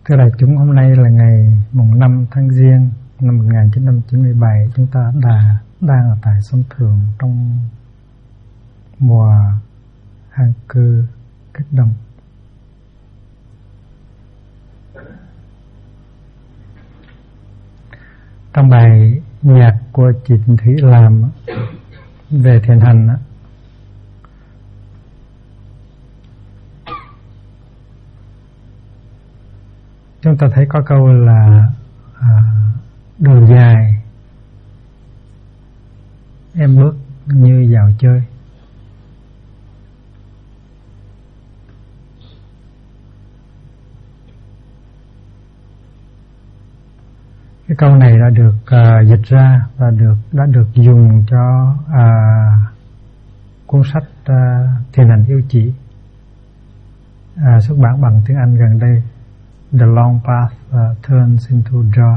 Thưa đại chúng, hôm nay là ngày mùng 5 tháng Giêng năm 1997. Chúng ta đang ở tại Xuân Thượng trong mùa an cư cách đông. Trong bài nhạc của chị Thúy làm về thiền hành, chúng ta thấy có câu là đường dài em bước như vào chơi. Cái câu này đã được dịch ra và đã được dùng cho cuốn sách Thiền hành yêu chỉ xuất bản bằng tiếng Anh gần đây, The Long Path Turns into Joy.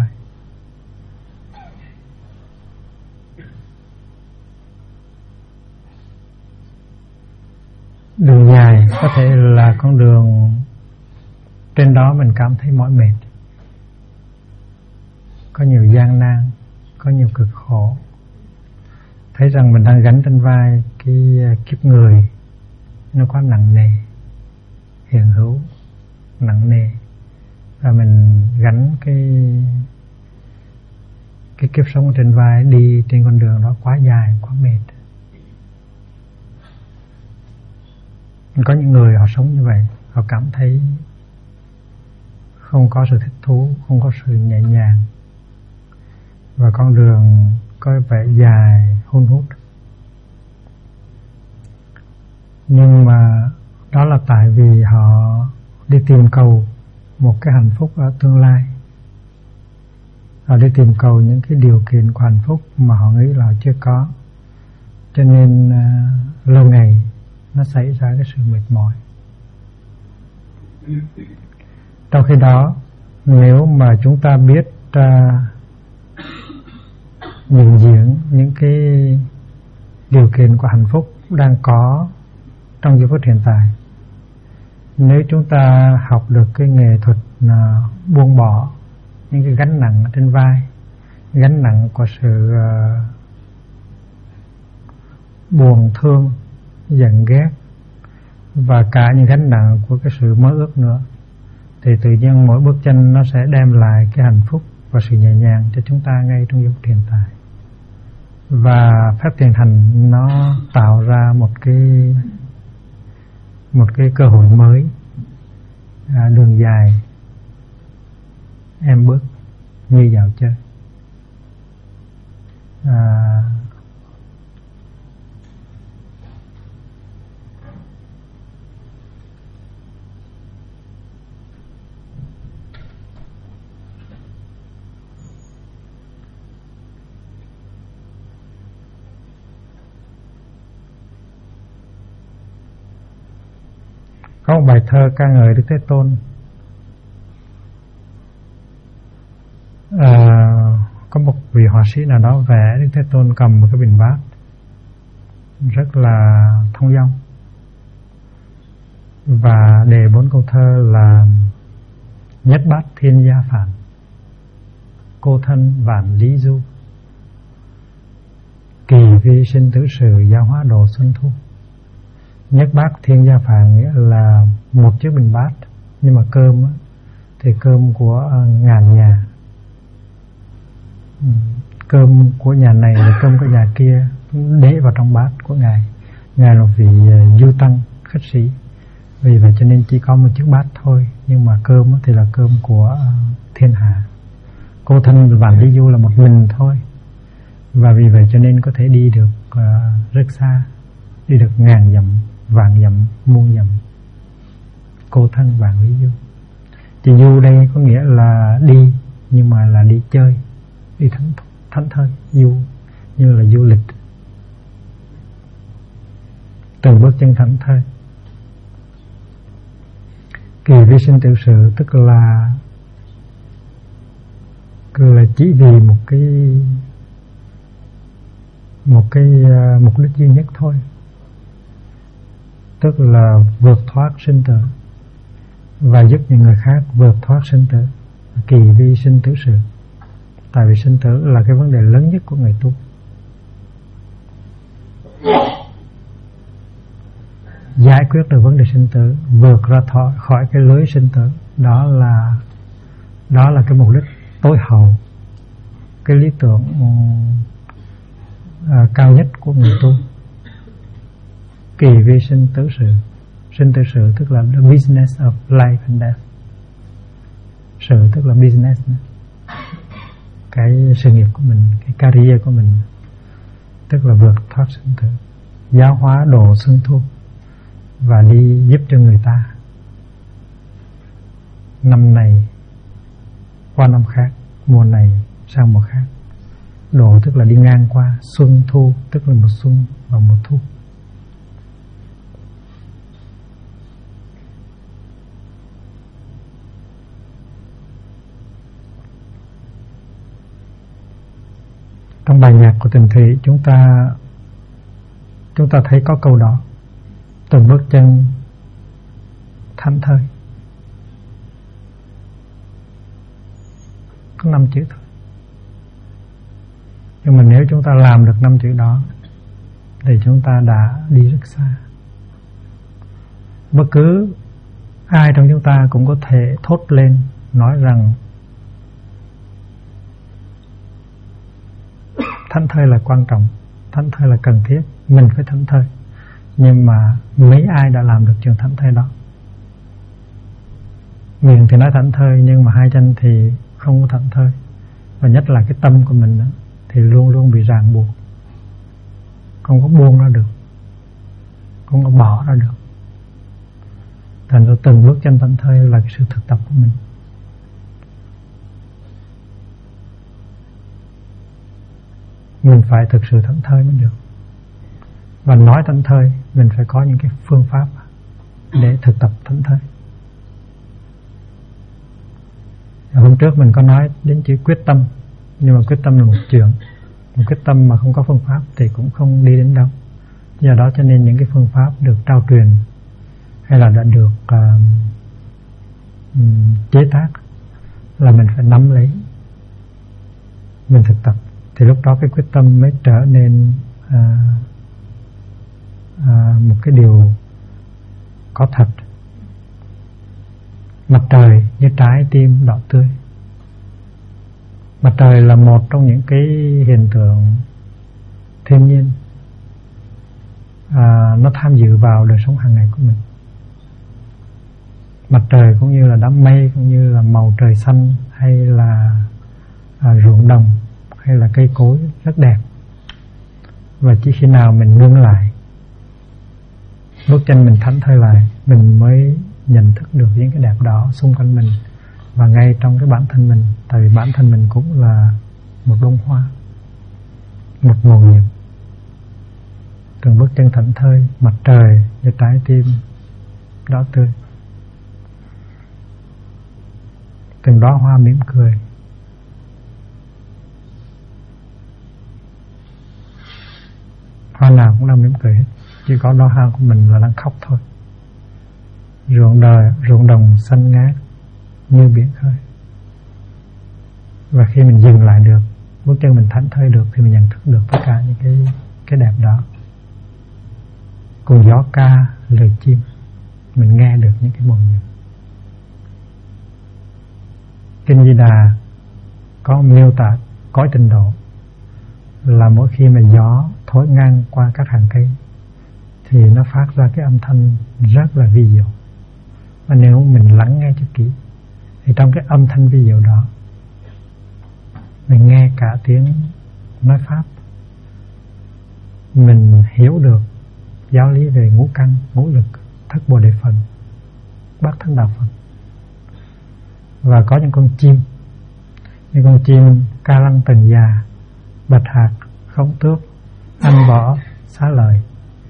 Đường dài có thể là con đường trên đó mình cảm thấy mỏi mệt, có nhiều gian nan, có nhiều cực khổ, thấy rằng mình đang gánh trên vai cái kiếp người nó quá nặng nề, hiện hữu nặng nề, và mình gánh cái kiếp sống trên vai đi trên con đường đó quá dài, quá mệt. Có những người họ sống như vậy, họ cảm thấy không có sự thích thú, không có sự nhẹ nhàng, và con đường có vẻ dài hun hút. Nhưng mà đó là tại vì họ đi tìm cầu một cái hạnh phúc ở tương lai. Họ đi tìm cầu những cái điều kiện của hạnh phúc mà họ nghĩ là họ chưa có, cho nên lâu ngày nó xảy ra cái sự mệt mỏi. Trong khi đó, nếu mà chúng ta biết nhận diện những cái điều kiện của hạnh phúc đang có trong giây phút hiện tại, nếu chúng ta học được cái nghệ thuật buông bỏ những cái gánh nặng trên vai, gánh nặng của sự buồn thương, giận ghét, và cả những gánh nặng của cái sự mơ ước nữa, thì tự nhiên mỗi bước chân nó sẽ đem lại cái hạnh phúc và sự nhẹ nhàng cho chúng ta ngay trong giây phút hiện tại. Và phép thiền hành nó tạo ra một cái cơ hội mới. Đường dài em bước như dạo chơi. Có một bài thơ ca ngợi Đức Thế Tôn. Có một vị họa sĩ nào đó vẽ Đức Thế Tôn cầm một cái bình bát rất là thông dong, và đề 4 câu thơ là: nhất bát thiên gia phản, cô thân vạn lý du, kỳ vi sinh tử sự, giáo hóa độ xuân thu. Nhất bát thiên gia phản nghĩa là một chiếc bình bát, nhưng mà cơm thì cơm của ngàn nhà. Cơm của nhà này là cơm của nhà kia để vào trong bát của Ngài. Ngài là vị du tăng khách sĩ, vì vậy cho nên chỉ có một chiếc bát thôi, nhưng mà cơm thì là cơm của thiên hạ. Cô thân vạn lý du là một mình thôi, và vì vậy cho nên có thể đi được rất xa, đi được ngàn dặm, vạn dặm, muôn dặm. Cô thân vạn lý du. Thì du đây có nghĩa là đi, nhưng mà là đi chơi, đi thảnh thơi. Du như là du lịch, từng bước chân thảnh thơi. Kỳ vi sinh tử sự tức là chỉ vì một cái mục đích duy nhất thôi, tức là vượt thoát sinh tử. và giúp những người khác vượt thoát sinh tử, kỳ vi sinh tử sự. Tại vì sinh tử là cái vấn đề lớn nhất của người tu. Giải quyết được vấn đề sinh tử, vượt ra khỏi cái lưới sinh tử, đó là cái mục đích tối hậu, cái lý tưởng cao nhất của người tu. Kỳ vi sinh tử sự. Sinh tử sự tức là the business of life and death. Sự tức là business, cái sự nghiệp của mình, cái career của mình, tức là vượt thoát sinh tử, giáo hóa độ xưng thu và đi giúp cho người ta năm này qua năm khác, mùa này sang mùa khác. Độ tức là đi ngang qua, xuân thu tức là mùa xuân và mùa thu. Trong bài nhạc của Tịnh Thủy chúng ta thấy có câu đó: từng bước chân thảnh thơi. Có 5 chữ thôi, nhưng mà nếu chúng ta làm được 5 chữ đó thì chúng ta đã đi rất xa. Bất cứ ai trong chúng ta cũng có thể thốt lên nói rằng thảnh thơi là quan trọng, thảnh thơi là cần thiết, mình phải thảnh thơi. Nhưng mà mấy ai đã làm được chuyện thảnh thơi đó? Miệng thì nói thảnh thơi, nhưng mà hai chân thì không có thảnh thơi. Và nhất là cái tâm của mình thì luôn luôn bị ràng buộc, không có buông ra được, không có bỏ ra được. Thành ra từng bước chân thảnh thơi là cái sự thực tập của mình. Mình phải thực sự thảnh thơi mới được. Và nói thảnh thơi, mình phải có những cái phương pháp để thực tập thảnh thơi. Hôm trước mình có nói đến chữ quyết tâm, nhưng mà quyết tâm là một chuyện. Một quyết tâm mà không có phương pháp thì cũng không đi đến đâu. Do đó cho nên những cái phương pháp được trao truyền hay là đã được chế tác là mình phải nắm lấy, mình thực tập, thì lúc đó cái quyết tâm mới trở nên một cái điều có thật. Mặt trời như trái tim đỏ tươi. Mặt trời là một trong những cái hiện tượng thiên nhiên nó tham dự vào đời sống hàng ngày của mình. Mặt trời cũng như là đám mây, cũng như là màu trời xanh, hay là ruộng đồng, hay là cây cối rất đẹp. Và chỉ khi nào mình ngưng lại, bước chân mình thảnh thơi lại, mình mới nhận thức được những cái đẹp đó xung quanh mình và ngay trong cái bản thân mình. Tại vì bản thân mình cũng là một bông hoa, một nguồn nghiệp. Từng bước chân thảnh thơi, mặt trời như trái tim đỏ tươi, từng đóa hoa mỉm cười. Hoa nào cũng đang mỉm cười hết, chỉ có đóa hoa của mình là đang khóc thôi. Ruộng đồng xanh ngát như biển khơi. Và khi mình dừng lại được, bước chân mình thảnh thơi được, thì mình nhận thức được tất cả những cái đẹp đó. Cùng gió ca lời chim, mình nghe được những cái mùi nhịp. Kinh Di Đà có miêu tả cõi Tịnh độ là mỗi khi mà gió thổi ngang qua các hàng cây thì nó phát ra cái âm thanh rất là vi diệu. Và nếu mình lắng nghe cho kỹ thì trong cái âm thanh vi diệu đó mình nghe cả tiếng nói pháp, mình hiểu được giáo lý về ngũ căn, ngũ lực, thất bồ đề phần, bát thánh đạo phần. Và có những con chim ca lăng tần già, bạch hạc, khổng tước, anh võ, xá lợi.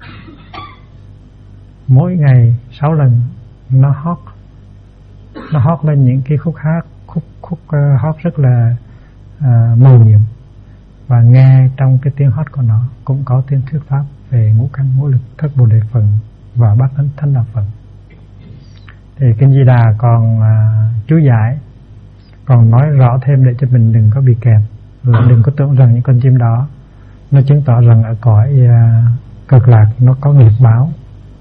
Mỗi ngày 6 lần nó hót lên những cái khúc hót rất là mầu nhiệm. Và nghe trong cái tiếng hót của nó cũng có tiếng thuyết pháp về ngũ căn, ngũ lực, thất bồ đề phần và bát thánh đạo phần. Thì Kinh Di Đà còn chú giải, còn nói rõ thêm để cho mình đừng có bị kẹt, là đừng có tưởng rằng những con chim đó nó chứng tỏ rằng ở cõi cực lạc nó có nghiệp báo.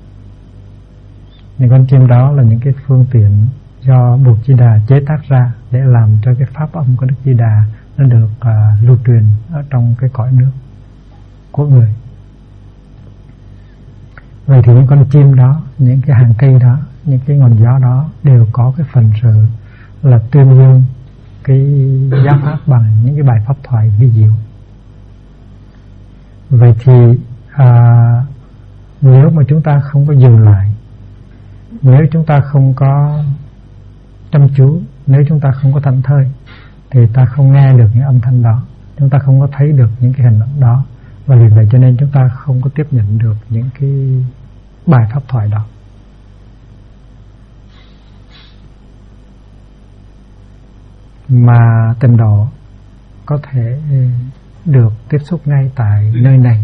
Những con chim đó là những cái phương tiện do Bụt Di Đà chế tác ra để làm cho cái pháp âm của Đức Di Đà nó được lưu truyền ở trong cái cõi nước của người. Vậy thì những con chim đó, những cái hàng cây đó, những cái ngọn gió đó đều có cái phần sự là tuyên dương cái giáo pháp bằng những cái bài pháp thoại vi diệu. Vậy thì nếu mà chúng ta không có dừng lại, nếu chúng ta không có chăm chú, nếu chúng ta không có thảnh thơi, thì ta không nghe được những âm thanh đó, chúng ta không có thấy được những cái hình ảnh đó, và vì vậy cho nên chúng ta không có tiếp nhận được những cái bài pháp thoại đó. Mà tịnh độ có thể được tiếp xúc ngay tại nơi này.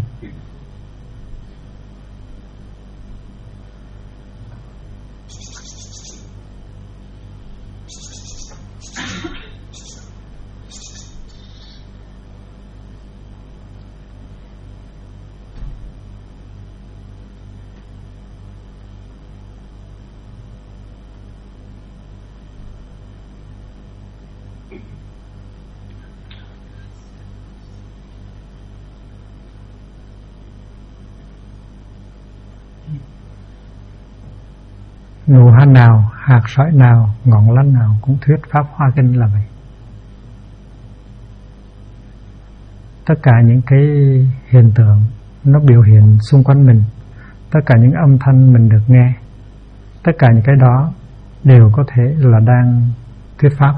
Nụ hoa nào, hạt sỏi nào, ngọn lánh nào cũng thuyết pháp Hoa Kinh là vậy. Tất cả những cái hiện tượng nó biểu hiện xung quanh mình, tất cả những âm thanh mình được nghe, tất cả những cái đó đều có thể là đang thuyết pháp.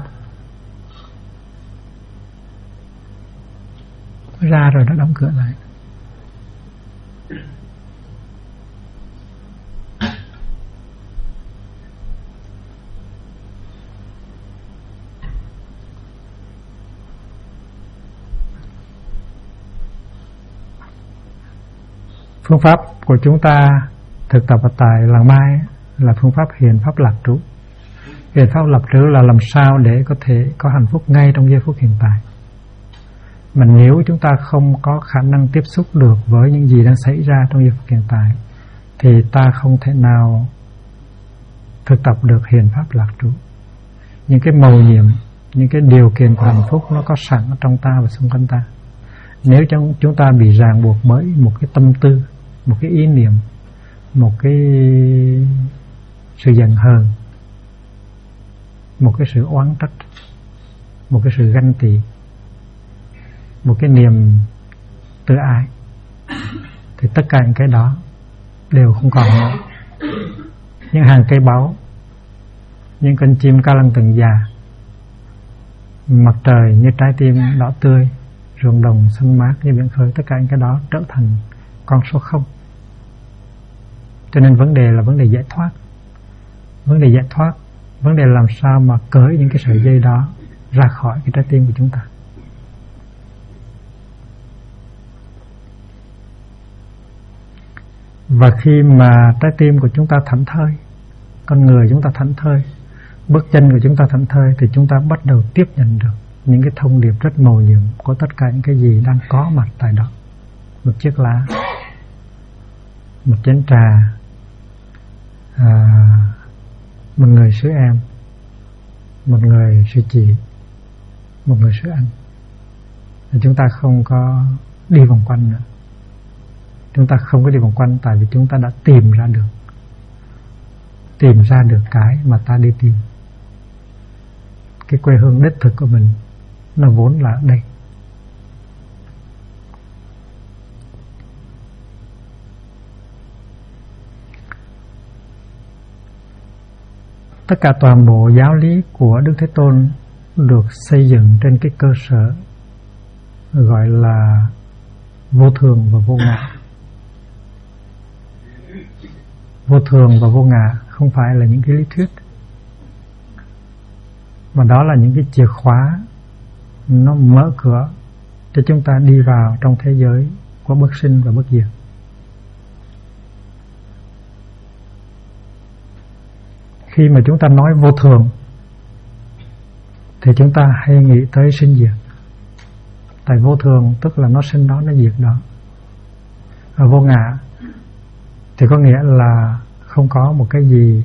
Ra rồi nó đóng cửa lại. Phương pháp của chúng ta thực tập ở tại làng Mai là phương pháp hiện pháp lạc trú. Hiện pháp lạc trú là làm sao để có thể có hạnh phúc ngay trong giây phút hiện tại. Mà nếu chúng ta không có khả năng tiếp xúc được với những gì đang xảy ra trong giây phút hiện tại, thì ta không thể nào thực tập được hiện pháp lạc trú. Những cái mầu nhiệm, những cái điều kiện của hạnh phúc nó có sẵn ở trong ta và xung quanh ta. Nếu chúng ta bị ràng buộc bởi một cái tâm tư, một cái ý niệm, một cái sự giận hờn, một cái sự oán trách, một cái sự ganh tị, một cái niềm tự ái, thì tất cả những cái đó đều không còn nữa. Những hàng cây báu, những con chim ca lăng từng già, mặt trời như trái tim đỏ tươi, ruộng đồng xanh mát như biển khơi, tất cả những cái đó trở thành con số không. Cho nên vấn đề là vấn đề giải thoát. Vấn đề giải thoát, vấn đề làm sao mà cởi những cái sợi dây đó ra khỏi cái trái tim của chúng ta. Và khi mà trái tim của chúng ta thảnh thơi, con người chúng ta thảnh thơi, bước chân của chúng ta thảnh thơi, thì chúng ta bắt đầu tiếp nhận được những cái thông điệp rất mầu nhiệm của tất cả những cái gì đang có mặt tại đó. Một chiếc lá, một chén trà, một người sứ em, một người sư chị, một người sứ anh. Chúng ta không có đi vòng quanh nữa. Chúng ta không có đi vòng quanh, tại vì chúng ta đã tìm ra được cái mà ta đi tìm. Cái quê hương đích thực của mình nó vốn là đây. Tất cả toàn bộ giáo lý của Đức Thế Tôn được xây dựng trên cái cơ sở gọi là vô thường và vô ngã. Vô thường và vô ngã không phải là những cái lý thuyết, mà đó là những cái chìa khóa nó mở cửa cho chúng ta đi vào trong thế giới của bất sinh và bất diệt. khi mà chúng ta nói vô thường thì chúng ta hay nghĩ tới sinh diệt. Tại vô thường tức là nó sinh đó, nó diệt đó. Vô ngã thì có nghĩa là không có một cái gì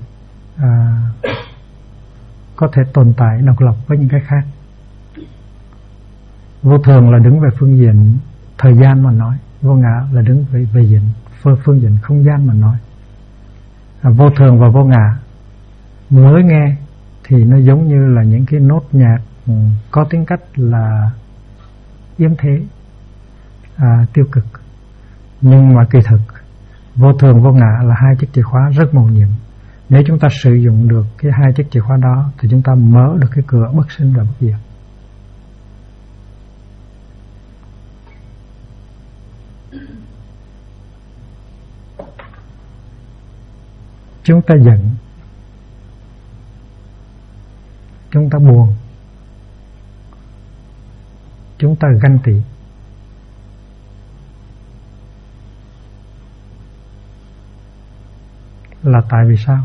có thể tồn tại độc lập với những cái khác. Vô thường là đứng về phương diện thời gian mà nói, vô ngã là đứng về phương diện không gian mà nói. Vô thường và vô ngã mới nghe thì nó giống như là những cái nốt nhạc có tính cách là yếm thế, tiêu cực. Nhưng mà kỳ thực vô thường vô ngã là hai chiếc chìa khóa rất mầu nhiệm. Nếu chúng ta sử dụng được cái hai chiếc chìa khóa đó thì chúng ta mở được cái cửa bất sinh và bất diệt. Chúng ta giận, chúng ta buồn, chúng ta ganh tị, là tại vì sao?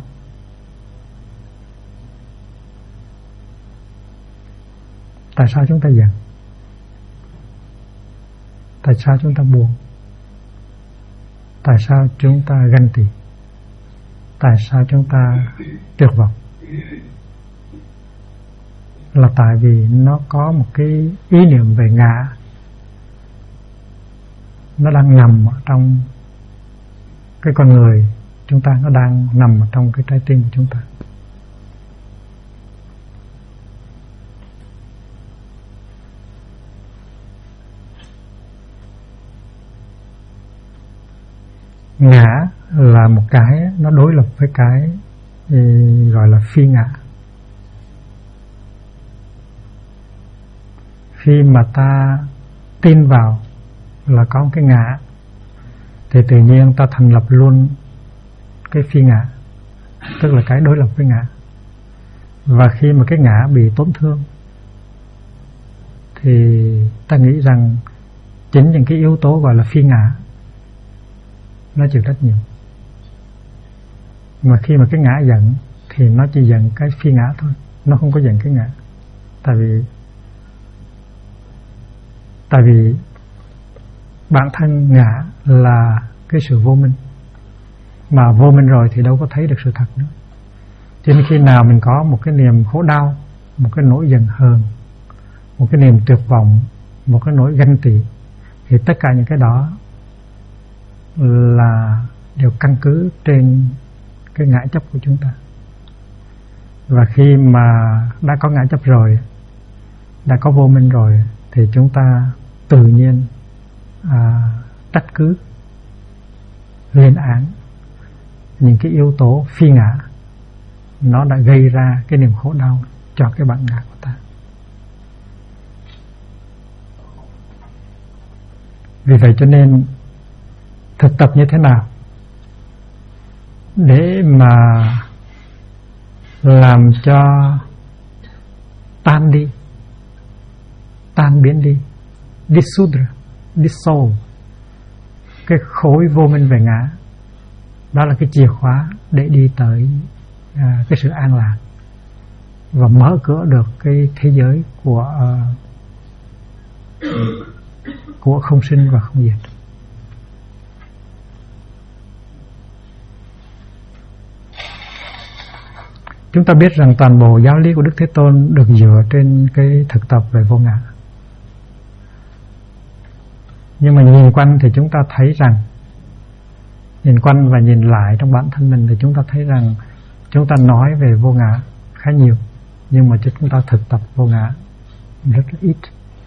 Tại sao chúng ta giận? Tại sao chúng ta buồn? Tại sao chúng ta ganh tị? Tại sao chúng ta tuyệt vọng? Là tại vì nó có một cái ý niệm về ngã, nó đang nằm ở trong cái con người chúng ta, nó đang nằm ở trong cái trái tim của chúng ta. Ngã là một cái nó đối lập với cái gọi là phi ngã. Khi mà ta tin vào là có một cái ngã thì tự nhiên ta thành lập luôn cái phi ngã, tức là cái đối lập với ngã. Và khi mà cái ngã bị tổn thương thì ta nghĩ rằng chính những cái yếu tố gọi là phi ngã nó chịu trách nhiệm. Mà khi mà cái ngã giận thì nó chỉ giận cái phi ngã thôi, nó không có giận cái ngã. Tại vì bản thân ngã là cái sự vô minh, mà vô minh rồi thì đâu có thấy được sự thật nữa. Cho nên khi nào mình có một cái niềm khổ đau, một cái nỗi giận hờn, một cái niềm tuyệt vọng, một cái nỗi ganh tị, thì tất cả những cái đó là đều căn cứ trên cái ngã chấp của chúng ta. Và khi mà đã có ngã chấp rồi, đã có vô minh rồi, thì chúng ta tự nhiên trách cứ, lên án những cái yếu tố phi ngã nó đã gây ra cái niềm khổ đau cho cái bản ngã của ta. Vì vậy cho nên thực tập như thế nào để mà làm cho tan biến đi, dissolve cái khối vô minh về ngã. Đó là cái chìa khóa để đi tới cái sự an lạc và mở cửa được cái thế giới của không sinh và không diệt. Chúng ta biết rằng toàn bộ giáo lý của Đức Thế Tôn được dựa trên cái thực tập về vô ngã. Nhưng mà nhìn quanh thì chúng ta thấy rằng, nhìn quanh và nhìn lại trong bản thân mình thì chúng ta thấy rằng chúng ta nói về vô ngã khá nhiều, nhưng mà chúng ta thực tập vô ngã rất là ít.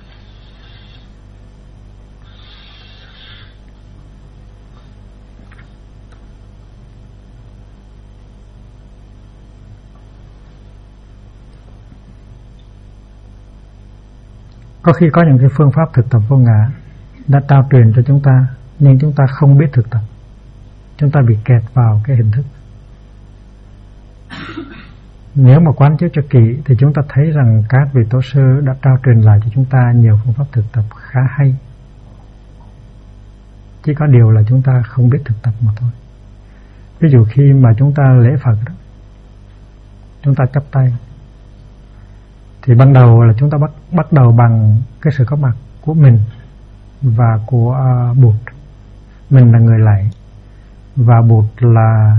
Có khi có những cái phương pháp thực tập vô ngã đã trao truyền cho chúng ta, nhưng chúng ta không biết thực tập, chúng ta bị kẹt vào cái hình thức. Nếu mà quán chiếu cho kỹ thì chúng ta thấy rằng các vị tổ sư đã trao truyền lại cho chúng ta nhiều phương pháp thực tập khá hay. Chỉ có điều là chúng ta không biết thực tập mà thôi. Ví dụ khi mà chúng ta lễ Phật đó, chúng ta chắp tay. Thì ban đầu là chúng ta bắt đầu bằng cái sự có mặt của mình và của Bụt. Mình là người lạy và Bụt là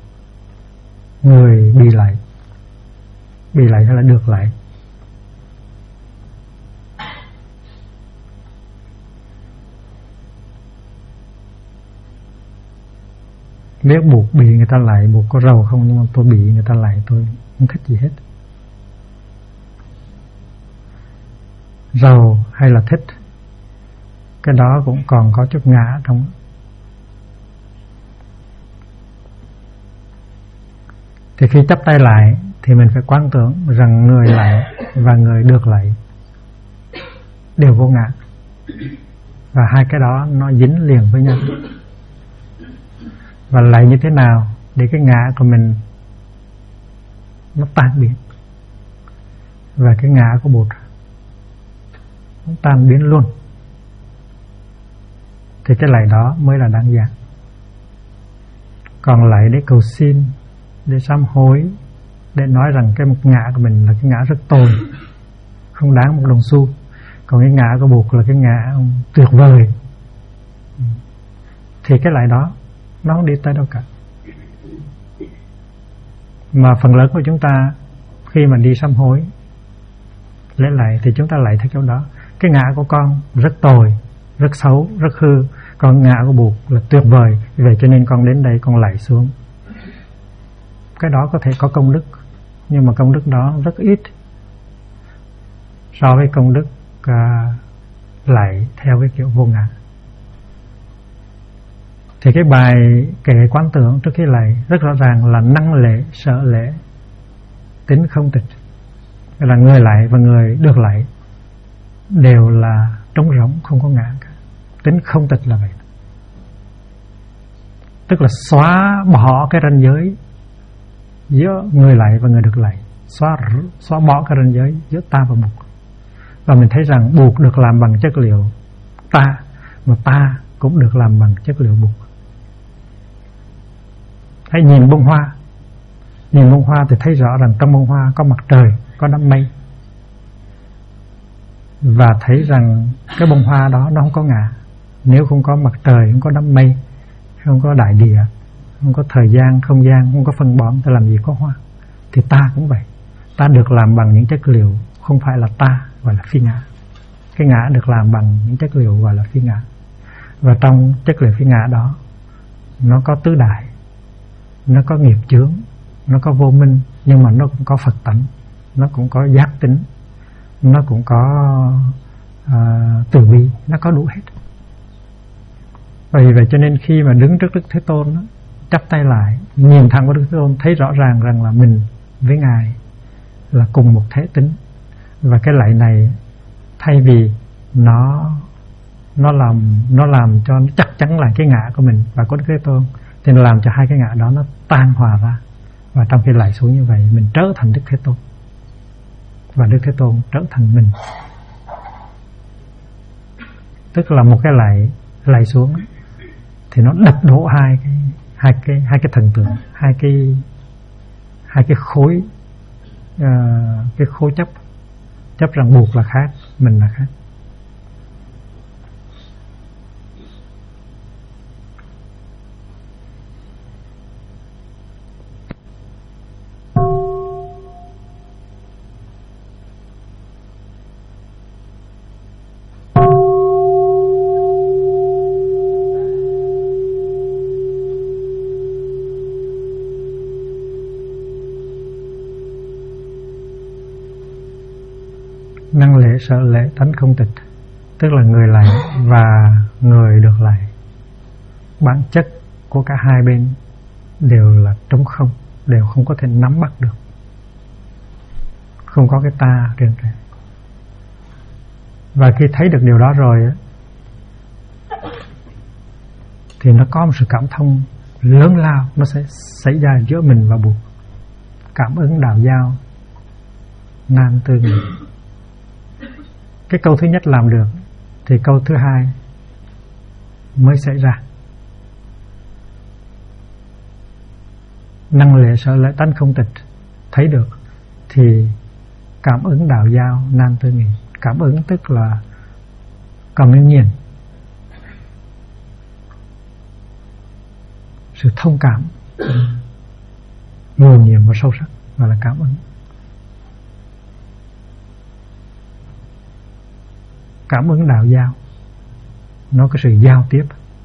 người bị lạy. Bị lạy hay là được lạy. Nếu Bụt bị người ta lạy, Bụt có rầu không, nhưng mà tôi bị người ta lạy tôi không thích gì hết. Rầu hay là thích, cái đó cũng còn có chút ngã trong. Thì khi chắp tay lại thì mình phải quán tưởng rằng người lạy và người được lạy đều vô ngã, và hai cái đó nó dính liền với nhau. Và lạy như thế nào để cái ngã của mình nó tan biến, và cái ngã của Bụt nó tan biến luôn, thì cái lạy đó mới là đáng giá. Còn lạy để cầu xin, để sám hối, để nói rằng cái ngã của mình là cái ngã rất tồi, không đáng một đồng xu, còn cái ngã của Bụt là cái ngã tuyệt vời, thì cái lạy đó nó không đi tới đâu cả. Mà phần lớn của chúng ta khi mà đi sám hối, lễ lạy thì chúng ta lạy theo kiểu đó. Cái ngã của con rất tồi, rất xấu, rất hư, còn ngã của Bụt là tuyệt vời, vậy cho nên con đến đây con lạy xuống. Cái đó có thể có công đức, nhưng mà công đức đó rất ít so với công đức lạy theo cái kiểu vô ngã. Thì cái bài kệ quán tưởng trước khi lạy rất rõ ràng là năng lễ, sợ lễ, tính không tịch. Là người lạy và người được lạy đều là trống rỗng, không có ngã cả. Tính không tịch là vậy. Tức là xóa bỏ cái ranh giới giữa người lạy và người được lạy, xóa bỏ cái ranh giới giữa ta và Bụt. Và mình thấy rằng Bụt được làm bằng chất liệu ta, mà ta cũng được làm bằng chất liệu Bụt. Hãy nhìn bông hoa. Nhìn bông hoa thì thấy rõ rằng trong bông hoa có mặt trời, có đám mây, và thấy rằng cái bông hoa đó nó không có ngã. Nếu không có mặt trời, không có đám mây, không có đại địa, không có thời gian, không gian, không có phân bón, thì làm gì có hoa. Thì ta cũng vậy. Ta được làm bằng những chất liệu không phải là ta, gọi là phi ngã. Cái ngã được làm bằng những chất liệu gọi là phi ngã. Và trong chất liệu phi ngã đó, nó có tứ đại, nó có nghiệp chướng, nó có vô minh, nhưng mà nó cũng có Phật tánh, nó cũng có giác tính, nó cũng có từ bi, nó có đủ hết. Vì vậy cho nên khi mà đứng trước Đức Thế Tôn đó, chắp tay lại, nhìn thẳng vào Đức Thế Tôn, thấy rõ ràng rằng là mình với Ngài là cùng một thể tính. Và cái lạy này thay vì nó làm cho nó chắc chắn lại cái ngã của mình và của Đức Thế Tôn, thì nó làm cho hai cái ngã đó nó tan hòa ra. Và trong khi lạy xuống như vậy, mình trở thành Đức Thế Tôn, và Đức Thế Tôn trở thành mình. Tức là một cái lạy xuống thì nó đập đổ hai cái thần tượng, hai cái khối, cái khối chấp rằng Bụt là khác, mình là khác. Năng lễ, sợ lễ, tánh không tịch. Tức là người lạy và người được lạy, bản chất của cả hai bên đều là trống không, đều không có thể nắm bắt được, không có cái ta riêng rẽ. Và khi thấy được điều đó rồi thì nó có một sự cảm thông lớn lao, nó sẽ xảy ra giữa mình và Bụt. Cảm ứng đạo giao nan tương. Cái câu thứ nhất làm được thì câu thứ hai mới xảy ra. Năng lễ, sợ lễ, tánh không tịch thấy được thì cảm ứng đạo giao nan tư nghị. Cảm ứng tức là cảm ứng nhiên, sự thông cảm mù nhiệm và sâu sắc, gọi là cảm ứng. Cảm ứng đạo giao nó có sự giao tiếp.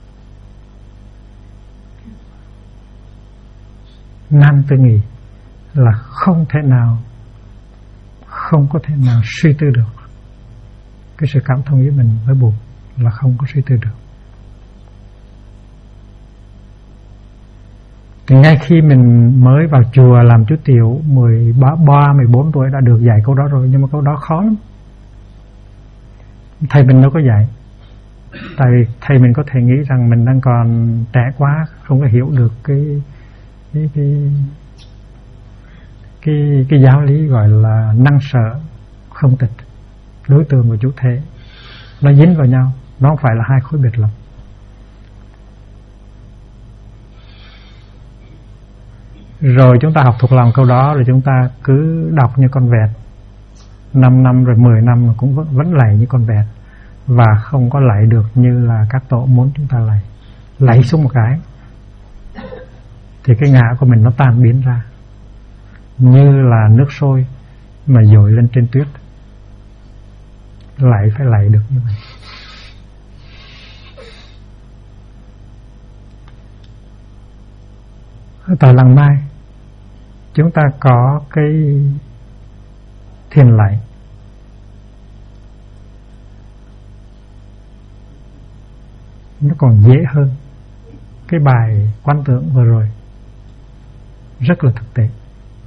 Nan tư nghị là không có thể nào suy tư được. Cái sự cảm thông với mình với Bụt là không có suy tư được. Thì ngay khi mình mới vào chùa làm chú tiểu 13, 14 tuổi đã được dạy câu đó rồi, nhưng mà câu đó khó lắm. Thầy mình đâu có dạy. Tại vì thầy mình có thể nghĩ rằng mình đang còn trẻ quá, không có hiểu được cái giáo lý gọi là năng sở không tịch, đối tượng và chủ thể nó dính vào nhau, nó không phải là hai khối biệt lập. Rồi chúng ta học thuộc lòng câu đó, rồi chúng ta cứ đọc như con vẹt 5 năm rồi 10 năm cũng vẫn lạy như con vẹt, và không có lạy được như là các tổ muốn chúng ta lạy. Lạy xuống một cái thì cái ngã của mình nó tan biến ra, như là nước sôi mà dội lên trên tuyết. Lạy phải lạy được như vậy. Ở tại Làng Mai chúng ta có cái thiền lạy. Nó còn dễ hơn cái bài Quán Tưởng vừa rồi, rất là thực tế.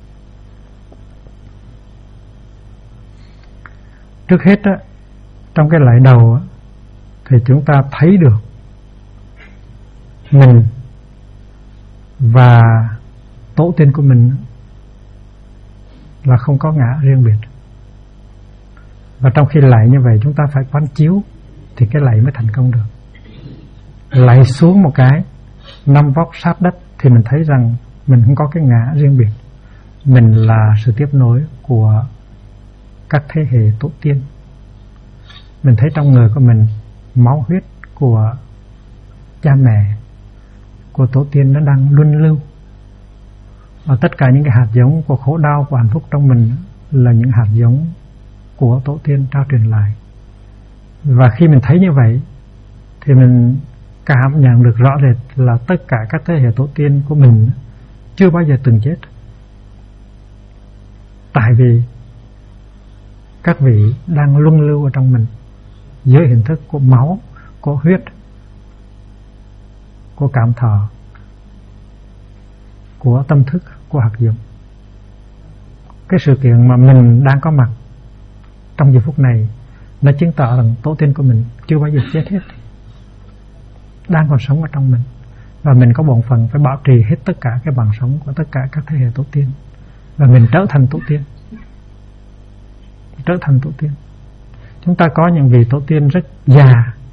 Trước hết á, trong cái lạy đầu á, thì chúng ta thấy được mình và tổ tiên của mình là không có ngã riêng biệt. Và trong khi lạy như vậy chúng ta phải quán chiếu thì cái lạy mới thành công được. Lạy xuống một cái 5 vóc sát đất thì mình thấy rằng mình không có cái ngã riêng biệt. Mình là sự tiếp nối của các thế hệ tổ tiên. Mình thấy trong người của mình máu huyết của cha mẹ, của tổ tiên nó đang luân lưu. Và tất cả những cái hạt giống của khổ đau, của hạnh phúc trong mình là những hạt giống của tổ tiên trao truyền lại. Và khi mình thấy như vậy thì mình cảm nhận được rõ rệt là tất cả các thế hệ tổ tiên của mình chưa bao giờ từng chết. Tại vì các vị đang luân lưu ở trong mình dưới hình thức của máu, của huyết, của cảm thọ, của tâm thức, của hạt giống. Cái sự kiện mà mình đang có mặt trong giây phút này nó chứng tỏ rằng tổ tiên của mình chưa bao giờ chết hết, đang còn sống ở trong mình. Và mình có bổn phận phải bảo trì hết tất cả cái bằng sống của tất cả các thế hệ tổ tiên. Và mình trở thành tổ tiên. Trở thành tổ tiên. Chúng ta có những vị tổ tiên rất già,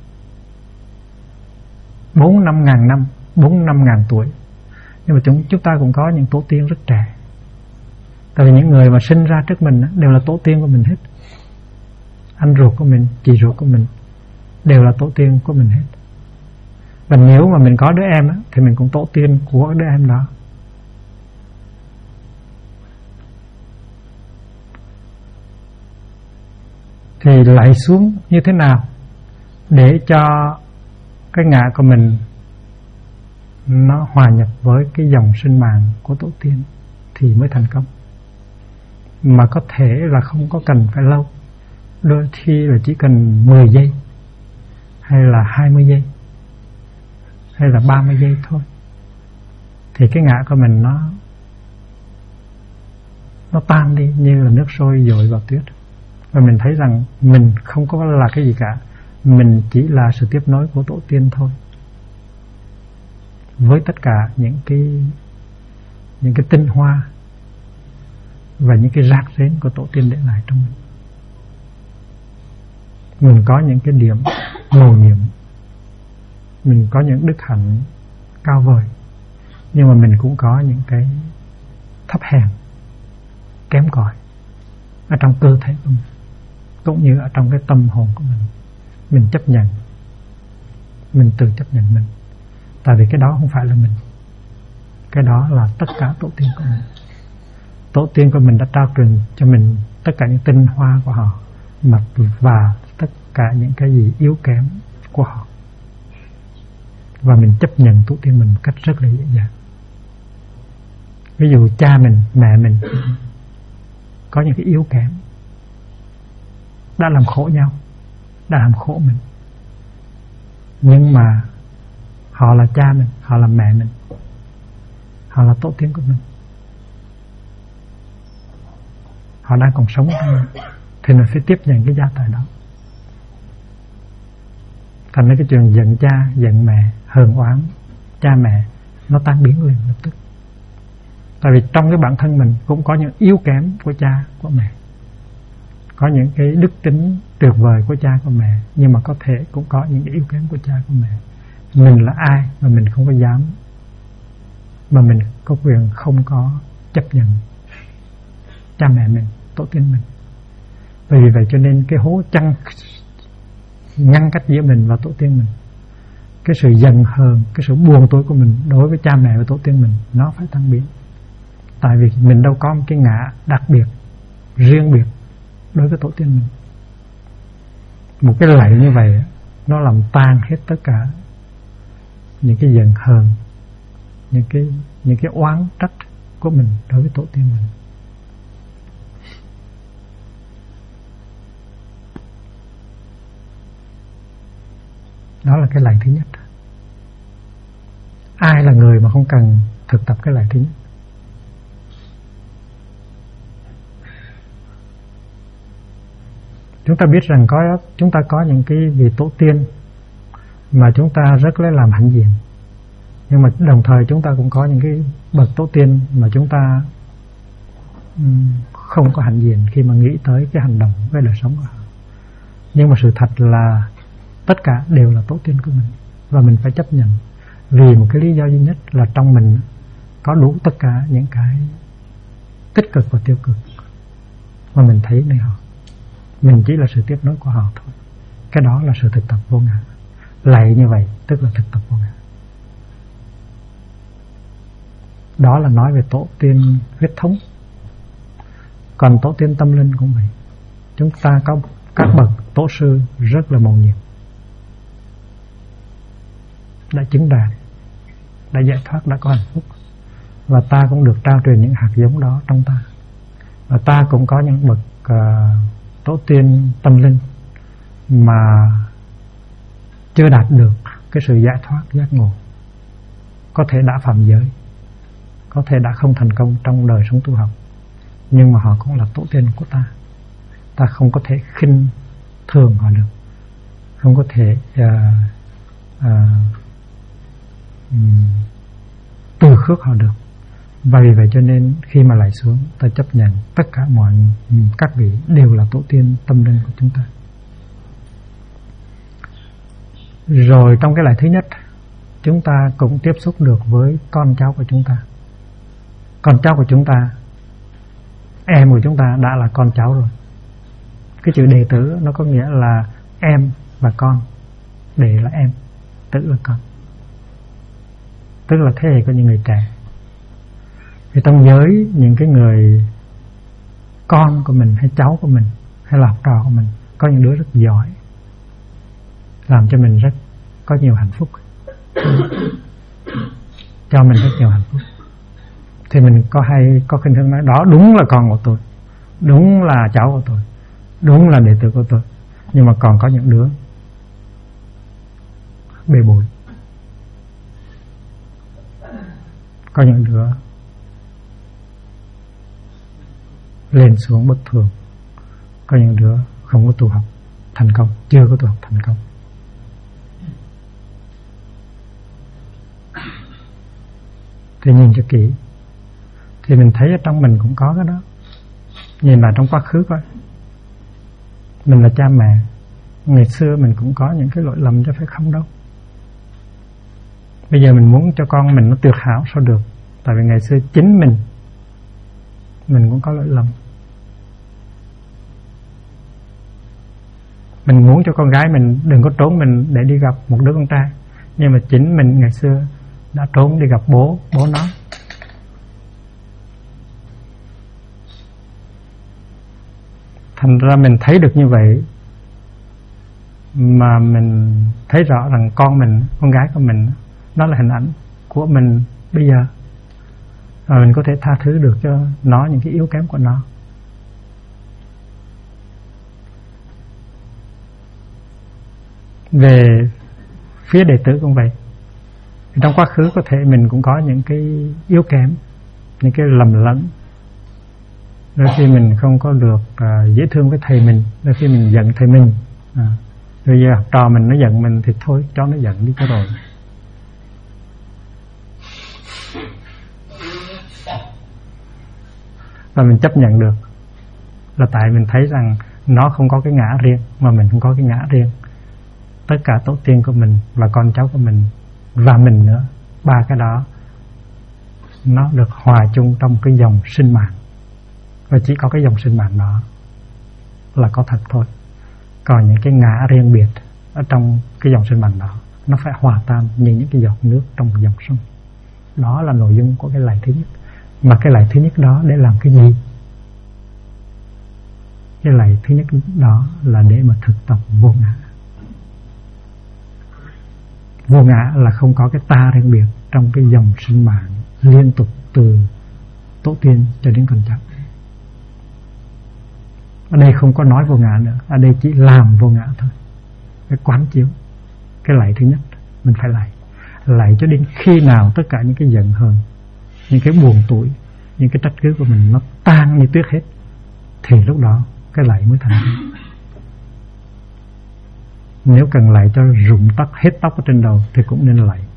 4-5 ngàn năm, 4-5 ngàn tuổi. Nhưng mà chúng ta cũng có những tổ tiên rất trẻ. Tại vì những người mà sinh ra trước mình đều là tổ tiên của mình hết. Anh ruột của mình, chị ruột của mình đều là tổ tiên của mình hết. Và nếu mà mình có đứa em thì mình cũng tổ tiên của đứa em đó. Thì lạy xuống như thế nào để cho cái ngã của mình nó hòa nhập với cái dòng sinh mạng của tổ tiên thì mới thành công. Mà có thể là không có cần phải lâu, đôi khi là chỉ cần 10 giây hay là 20 giây hay là 30 giây thôi, thì cái ngã của mình nó tan đi như là nước sôi dội vào tuyết. Và mình thấy rằng mình không có là cái gì cả, mình chỉ là sự tiếp nối của tổ tiên thôi, với tất cả những cái tinh hoa và những cái rác rến của tổ tiên để lại trong mình. Mình có những cái điểm mầu nhiệm, mình có những đức hạnh cao vời, nhưng mà mình cũng có những cái thấp hèn. kém cỏi ở trong cơ thể của mình, cũng như ở trong cái tâm hồn của mình. Mình chấp nhận, mình tự chấp nhận mình, tại vì cái đó không phải là mình, cái đó là tất cả tổ tiên của mình. Tổ tiên của mình đã trao truyền cho mình tất cả những tinh hoa của họ và tất cả những cái gì yếu kém của họ, và mình chấp nhận tổ tiên mình một cách rất là dễ dàng. Ví dụ cha mình, mẹ mình có những cái yếu kém, đã làm khổ nhau, đã làm khổ mình, nhưng mà họ là cha mình, họ là mẹ mình, họ là tổ tiên của mình, họ đang còn sống thì mình phải tiếp nhận cái gia tài đó. Thành ra cái chuyện giận cha, giận mẹ, hờn oán cha mẹ nó tan biến liền lập tức. Tại vì trong cái bản thân mình cũng có những yếu kém của cha, của mẹ, có những cái đức tính tuyệt vời của cha, của mẹ, nhưng mà có thể cũng có những cái yếu kém của cha, của mẹ. Mình là ai mà mình không có dám, mà mình có quyền không có chấp nhận cha mẹ mình, tổ tiên mình. Vì vậy cho nên cái hố chăn ngăn cách giữa mình và tổ tiên mình, cái sự giận hờn, cái sự buồn tối của mình đối với cha mẹ và tổ tiên mình, nó phải tan biến. Tại vì mình đâu có một cái ngã đặc biệt, riêng biệt đối với tổ tiên mình. Một cái lạy như vậy nó làm tan hết tất cả những cái giận hờn, những cái oán trách của mình đối với tổ tiên mình. Đó là cái lạy thứ nhất. Ai là người mà không cần thực tập cái lạy thứ nhất? Chúng ta biết rằng chúng ta có những cái vị tổ tiên mà chúng ta rất lấy làm hãnh diện, nhưng mà đồng thời chúng ta cũng có những cái bậc tổ tiên mà chúng ta không có hãnh diện khi mà nghĩ tới cái hành động, cái đời sống của họ. Nhưng mà sự thật là tất cả đều là tổ tiên của mình, và mình phải chấp nhận, vì một cái lý do duy nhất là trong mình có đủ tất cả những cái tích cực và tiêu cực mà mình thấy nơi họ. Mình chỉ là sự tiếp nối của họ thôi. Cái đó là sự thực tập vô ngã. Lạy như vậy tức là thực tập vô ngã. Đó là nói về tổ tiên huyết thống. Còn tổ tiên tâm linh cũng vậy. Chúng ta có các bậc tổ sư rất là mầu nhiệm, đã chứng đạt, đã giải thoát, đã có hạnh phúc, và ta cũng được trao truyền những hạt giống đó trong ta. Và ta cũng có những bậc tổ tiên tâm linh mà chưa đạt được cái sự giải thoát, giác ngộ, có thể đã phạm giới, có thể đã không thành công trong đời sống tu học, nhưng mà họ cũng là tổ tiên của ta. Ta không có thể khinh thường họ được, không có thể từ khước họ được. Và vì vậy cho nên khi mà lại xuống, ta chấp nhận tất cả các vị đều là tổ tiên tâm linh của chúng ta. Rồi trong cái lại thứ nhất, chúng ta cũng tiếp xúc được với con cháu của chúng ta. Con cháu của chúng ta, em của chúng ta đã là con cháu rồi. Cái chữ đệ tử nó có nghĩa là em và con. Đệ là em, tử là con, tức là thế hệ của những người trẻ. Thì trong giới những cái người con của mình hay cháu của mình hay là học trò của mình, có những đứa rất giỏi, làm cho mình rất có nhiều hạnh phúc, cho mình rất nhiều hạnh phúc. Thì mình có khinh thường nói đó đúng là con của tôi, đúng là cháu của tôi, đúng là đệ tử của tôi. Nhưng mà còn có những đứa bê bối, có những đứa lên xuống bất thường, có những đứa không có tu học thành công, chưa có tu học thành công. Thì nhìn cho kỹ thì mình thấy ở trong mình cũng có cái đó. Nhìn lại trong quá khứ coi, mình là cha mẹ, ngày xưa mình cũng có những cái lỗi lầm chứ phải không đâu. Bây giờ mình muốn cho con mình nó tuyệt hảo sao được? Tại vì ngày xưa chính mình mình cũng có lỗi lầm. Mình muốn cho con gái mình đừng có trốn mình để đi gặp một đứa con trai, nhưng mà chính mình ngày xưa đã trốn đi gặp bố nó. Thành ra mình thấy được như vậy, mà mình thấy rõ rằng con mình, con gái của mình, đó là hình ảnh của mình bây giờ, và mình có thể tha thứ được cho nó những cái yếu kém của nó. Về phía đệ tử cũng vậy. Trong quá khứ có thể mình cũng có những cái yếu kém, những cái lầm lẫn. Đôi khi mình không có được dễ thương với thầy mình, đôi khi mình giận thầy mình. Rồi giờ học trò mình nó giận mình thì thôi, cho nó giận đi cho rồi. Và mình chấp nhận được là tại mình thấy rằng nó không có cái ngã riêng, mà mình không có cái ngã riêng. Tất cả tổ tiên của mình và con cháu của mình và mình nữa, ba cái đó nó được hòa chung trong cái dòng sinh mạng, và chỉ có cái dòng sinh mạng đó là có thật thôi. Còn những cái ngã riêng biệt ở trong cái dòng sinh mạng đó nó phải hòa tan như những cái giọt nước trong một dòng sông. Đó là nội dung của cái lạy thứ nhất. Mà cái lạy thứ nhất đó để làm cái gì? Cái lạy thứ nhất đó là để mà thực tập vô ngã. Vô ngã là không có cái ta riêng biệt trong cái dòng sinh mạng liên tục từ tổ tiên cho đến con cháu. Ở đây không có nói vô ngã nữa, ở đây chỉ làm vô ngã thôi. Cái quán chiếu. Cái lạy thứ nhất mình phải lạy cho đến khi nào tất cả những cái giận hờn, những cái buồn tủi, những cái trách cứ của mình nó tan như tuyết hết, thì lúc đó cái lạy mới thành công. Nếu cần lạy cho rụng tóc hết tóc ở trên đầu thì cũng nên lạy.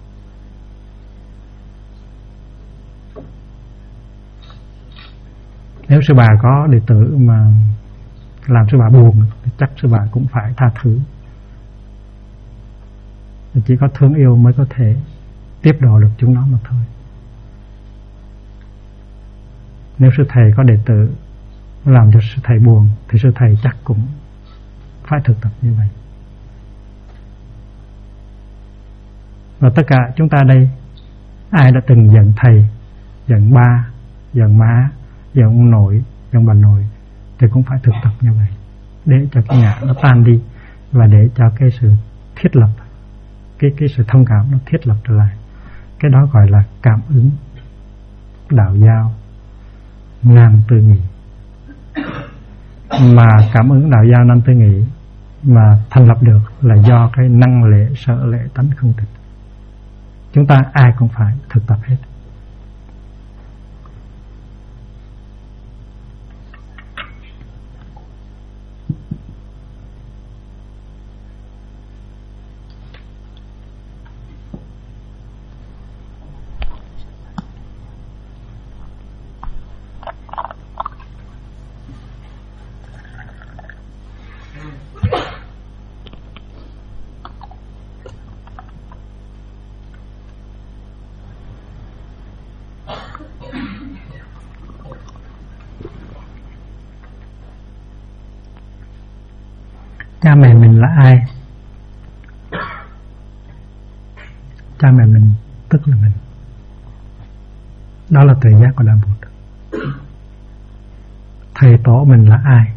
Nếu sư bà có đệ tử mà làm sư bà buồn thì chắc sư bà cũng phải tha thứ. Chỉ có thương yêu mới có thể tiếp độ được chúng nó mà thôi. Nếu sư thầy có đệ tử làm cho sư thầy buồn thì sư thầy chắc cũng phải thực tập như vậy. Và tất cả chúng ta đây, ai đã từng giận thầy, giận ba, giận má, giận ông nội, giận bà nội, thì cũng phải thực tập như vậy, để cho cái ngã nó tan đi, và để cho cái sự thiết lập, cái sự thông cảm nó thiết lập trở lại. Cái đó gọi là cảm ứng đạo giao nam tư nghị. Mà cảm ứng đạo giao nam tư nghị mà thành lập được là do cái năng lễ sở lễ tánh không tịch. Chúng ta ai cũng phải thực tập hết. Cha mẹ mình là ai? Cha mẹ mình tức là mình. Đó là tuệ giác của Đạo Bụt. Thầy tổ mình là ai?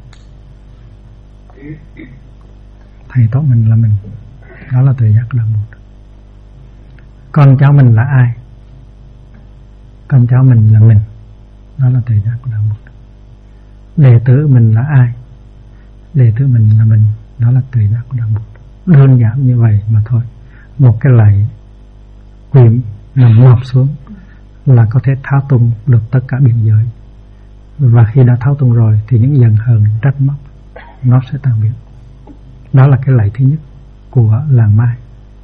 Thầy tổ mình là mình. Đó là tuệ giác của Đạo Bụt. Con cháu mình là ai? Con cháu mình là mình. Đó là tuệ giác của Đạo Bụt. Đệ tử mình là ai? Đệ tử mình là mình. Đó là tuệ giác của Đạo Bụt. Đơn giản như vậy mà thôi. Một cái lạy quỳ nằm ngọp xuống là có thể thao túng được tất cả biên giới. Và khi đã thao túng rồi thì những giận hờn trách móc nó sẽ tan biến. Đó là cái lạy thứ nhất của làng Mai.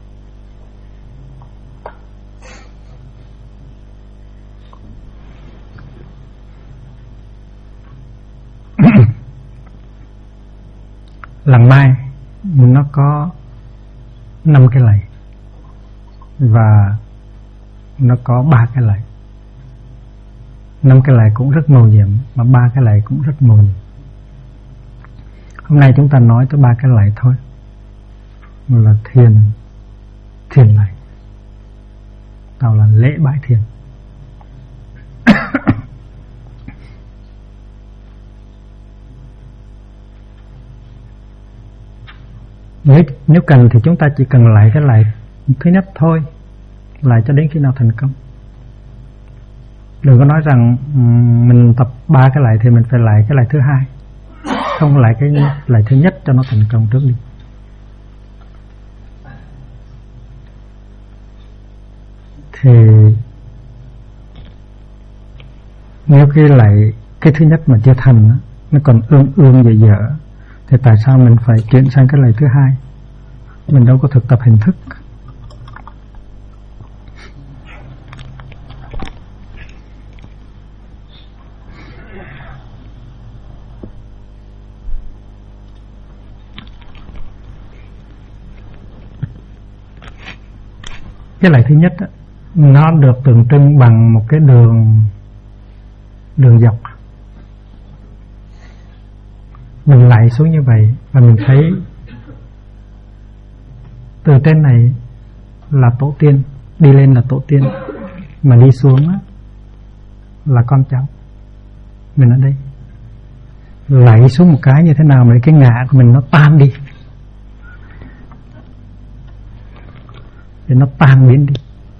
Làng Mai nó có 5 cái lạy và nó có 3 cái lạy. 5 cái lạy cũng rất mầu nhiệm, mà 3 cái lạy cũng rất mầu nhiệm. Hôm nay chúng ta nói tới 3 cái lạy thôi, là thiền lạy, tạo là lễ bái thiền. Nếu cần thì chúng ta chỉ cần lạy cái lạy thứ nhất thôi, lạy cho đến khi nào thành công. Đừng có nói rằng mình tập 3 cái lạy thì mình phải lạy cái lạy thứ hai, không lạy cái lạy thứ nhất cho nó thành công trước đi. Thì nếu cái thứ nhất mà chưa thành, nó còn ương dở, thì tại sao mình phải chuyển sang cái lạy thứ hai? Mình đâu có thực tập hình thức. Cái lạy thứ nhất nó được tượng trưng bằng một cái đường dọc. Mình lạy xuống như vậy và mình thấy từ trên này là tổ tiên, đi lên là tổ tiên, mà đi xuống là con cháu mình ở đây. Lạy xuống một cái như thế nào mà cái ngã của mình nó tan đi, để nó tan biến đi,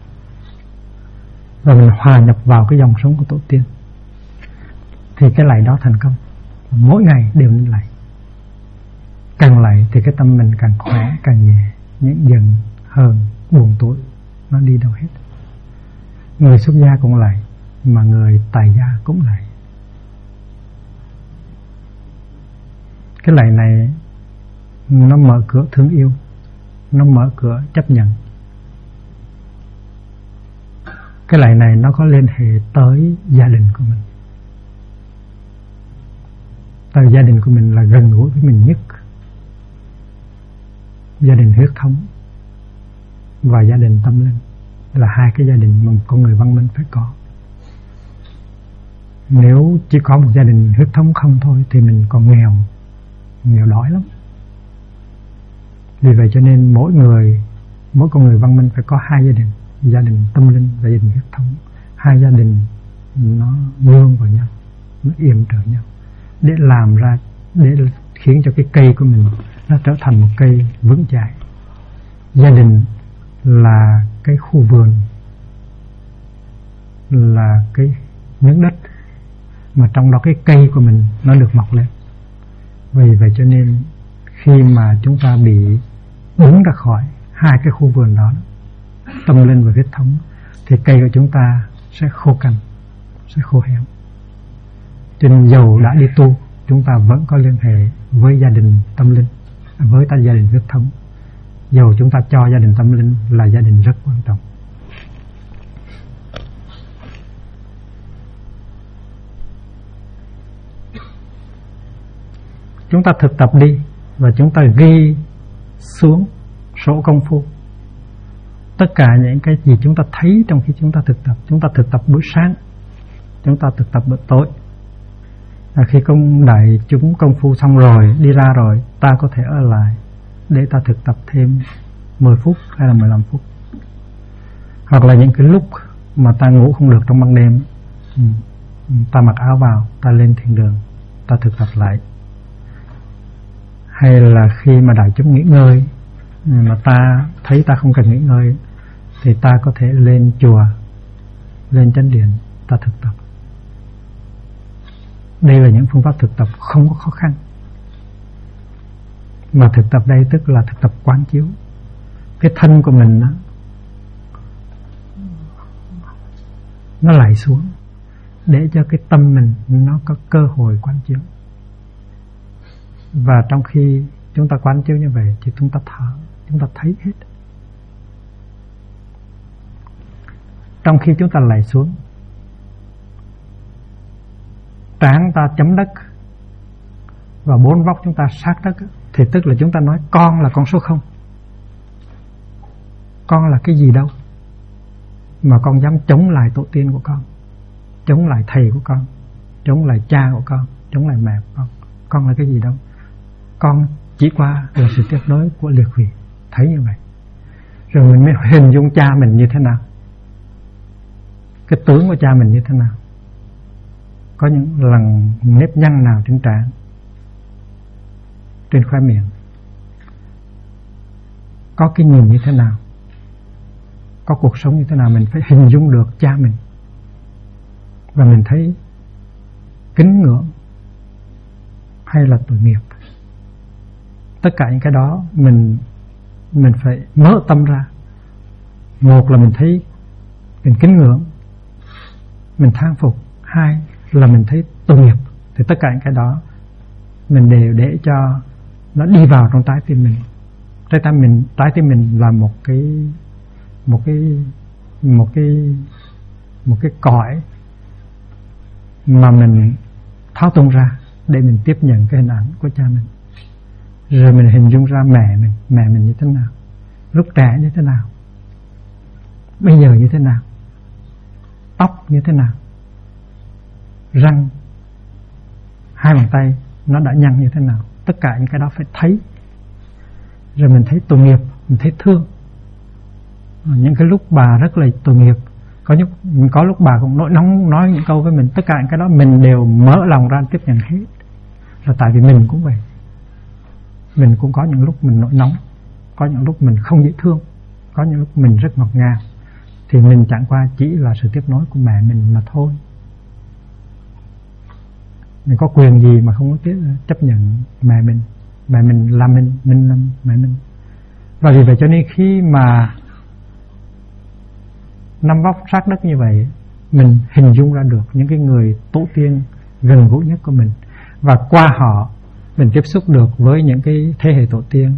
và mình hòa nhập vào cái dòng sống của tổ tiên, thì cái lạy đó thành công. Mỗi ngày đều nên lạy. Càng lạy thì cái tâm mình càng khỏe, càng nhẹ, những giận hờn buồn tuổi nó đi đâu hết. Người xuất gia cũng lạy, mà người tại gia cũng lạy. Cái lạy này nó mở cửa thương yêu, nó mở cửa chấp nhận. Cái lạy này nó có liên hệ tới gia đình của mình. Tại gia đình của mình là gần gũi với mình nhất. Gia đình huyết thống và gia đình tâm linh là hai cái gia đình mà một con người văn minh phải có. Nếu chỉ có một gia đình huyết thống không thôi thì mình còn nghèo đói lắm. Vì vậy cho nên mỗi con người văn minh phải có hai gia đình, gia đình tâm linh và gia đình huyết thống. Hai gia đình nó nương vào nhau, nó yểm trợ nhau, để khiến cho cái cây của mình nó trở thành một cây vững chãi. Gia đình là cái khu vườn, là cái miếng đất mà trong đó cái cây của mình nó được mọc lên. Vì vậy cho nên khi mà chúng ta bị đứng ra khỏi hai cái khu vườn đó, tâm linh và huyết thống, thì cây của chúng ta sẽ khô cằn, sẽ khô héo. Cho nên dầu đã đi tu, chúng ta vẫn có liên hệ với gia đình tâm linh, với gia đình huyết thống. Dầu chúng ta cho gia đình tâm linh là gia đình rất quan trọng. Chúng ta thực tập đi, và chúng ta ghi xuống sổ công phu tất cả những cái gì chúng ta thấy trong khi chúng ta thực tập. Chúng ta thực tập buổi sáng, chúng ta thực tập buổi tối. Khi đại chúng công phu xong rồi, đi ra rồi, ta có thể ở lại để ta thực tập thêm 10 phút hay là 15 phút. Hoặc là những cái lúc mà ta ngủ không được trong ban đêm, ta mặc áo vào, ta lên thiền đường, ta thực tập lại. Hay là khi mà đại chúng nghỉ ngơi, mà ta thấy ta không cần nghỉ ngơi, thì ta có thể lên chùa, lên chánh điện, ta thực tập. Đây là những phương pháp thực tập không có khó khăn. Mà thực tập đây tức là thực tập quán chiếu. Cái thân của mình nó lại xuống, để cho cái tâm mình nó có cơ hội quán chiếu. Và trong khi chúng ta quán chiếu như vậy thì chúng ta thở, chúng ta thấy hết. Trong khi chúng ta lạy xuống, trán ta chấm đất và bốn vóc chúng ta sát đất, thì tức là chúng ta nói con là con số 0. Con là cái gì đâu mà con dám chống lại tổ tiên của con. chống lại thầy của chống lại cha của chống lại mẹ của con là cái gì đâu, con chỉ qua là sự tiếp nối của liệt vị, thấy như vậy rồi mình mới hình dung cha mình như thế nào, cái tướng của cha mình như thế nào, có những lần nếp nhăn nào trên trán, trên khóe miệng, có cái nhìn như thế nào, có cuộc sống như thế nào. Mình phải hình dung được cha mình và mình thấy kính ngưỡng hay là tội nghiệp. Tất cả những cái đó mình phải mở tâm ra. Một là mình thấy mình kính ngưỡng, mình thán phục. Hai là mình thấy tội nghiệp. Thì tất cả những cái đó mình đều để cho nó đi vào trong trái tim mình. Trái tim mình là một cái cõi mà mình tháo tung ra để mình tiếp nhận cái hình ảnh của cha mình. Rồi mình hình dung ra mẹ mình như thế nào, lúc trẻ như thế nào, bây giờ như thế nào, tóc như thế nào, răng, hai bàn tay nó đã nhăn như thế nào. Tất cả những cái đó phải thấy. Rồi mình thấy tội nghiệp, mình thấy thương. Những cái lúc bà rất là tội nghiệp, có lúc bà cũng nổi nóng nói những câu với mình. Tất cả những cái đó mình đều mở lòng ra tiếp nhận hết. Là tại vì mình cũng vậy, mình cũng có những lúc mình nổi nóng, có những lúc mình không dễ thương, có những lúc mình rất ngọt ngào. Thì mình chẳng qua chỉ là sự tiếp nối của mẹ mình mà thôi. Mình có quyền gì mà không có chấp nhận mẹ mình là mình là mẹ mình. Và vì vậy cho nên khi mà năm vóc sát đất như vậy, mình hình dung ra được những cái người tổ tiên gần gũi nhất của mình, và qua họ mình tiếp xúc được với những cái thế hệ tổ tiên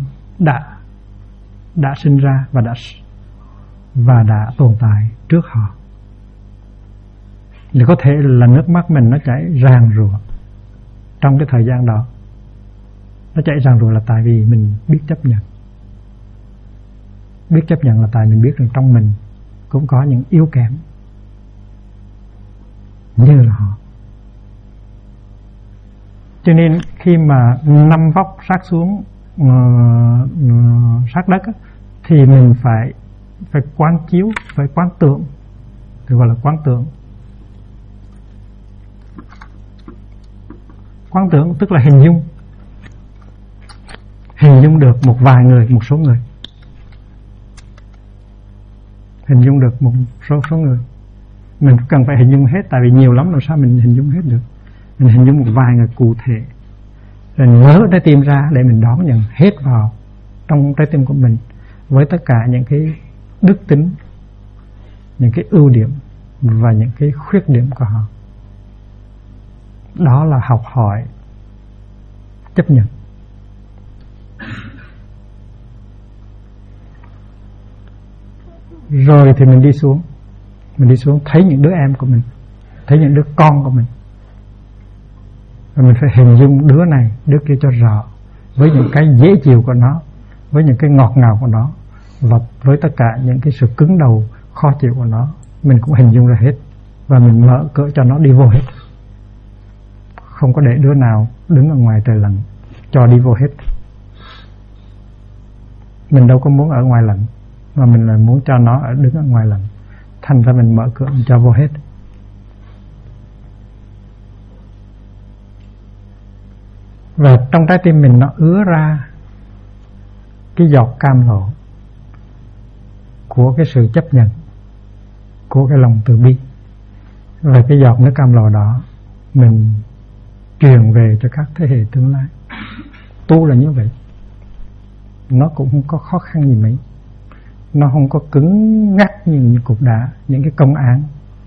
đã sinh ra và đã tồn tại trước họ. Thì có thể là nước mắt mình nó chảy ràng rụa trong cái thời gian đó. Nó chảy ràng rụa là tại vì mình biết chấp nhận. Biết chấp nhận là tại mình biết rằng trong mình cũng có những yếu kém như là họ. Cho nên khi mà năm vóc sát xuống sát đất thì mình phải quán chiếu, phải quán tưởng, thì gọi là quán tưởng. Quán tưởng tức là hình dung được một vài người, một số người, hình dung được một số người. Mình cần phải hình dung hết, tại vì nhiều lắm làm sao mình hình dung hết được. Mình hình dung một vài người cụ thể, rồi mở trái tim ra để mình đón nhận hết vào trong trái tim của mình, với tất cả những cái đức tính, những cái ưu điểm và những cái khuyết điểm của họ. Đó là học hỏi chấp nhận. Rồi thì mình đi xuống thấy những đứa em của mình, thấy những đứa con của mình, và mình phải hình dung đứa này đứa kia cho rõ, với những cái dễ chịu của nó, với những cái ngọt ngào của nó, và với tất cả những cái sự cứng đầu khó chịu của nó. Mình cũng hình dung ra hết, và mình mở cửa cho nó đi vô hết. Không có để đứa nào đứng ở ngoài trời lạnh, cho đi vô hết. Mình đâu có muốn ở ngoài lạnh, mà mình là muốn cho nó đứng ở ngoài lạnh. Thành ra mình mở cửa, mình cho vô hết. Và trong trái tim mình nó ứa ra cái giọt cam lộ của cái sự chấp nhận, của cái lòng từ bi. Và cái giọt nước cam lộ đó mình truyền về cho các thế hệ tương lai. Tu là như vậy. Nó cũng không có khó khăn gì mấy, nó không có cứng ngắc như những cục đá, những cái công án.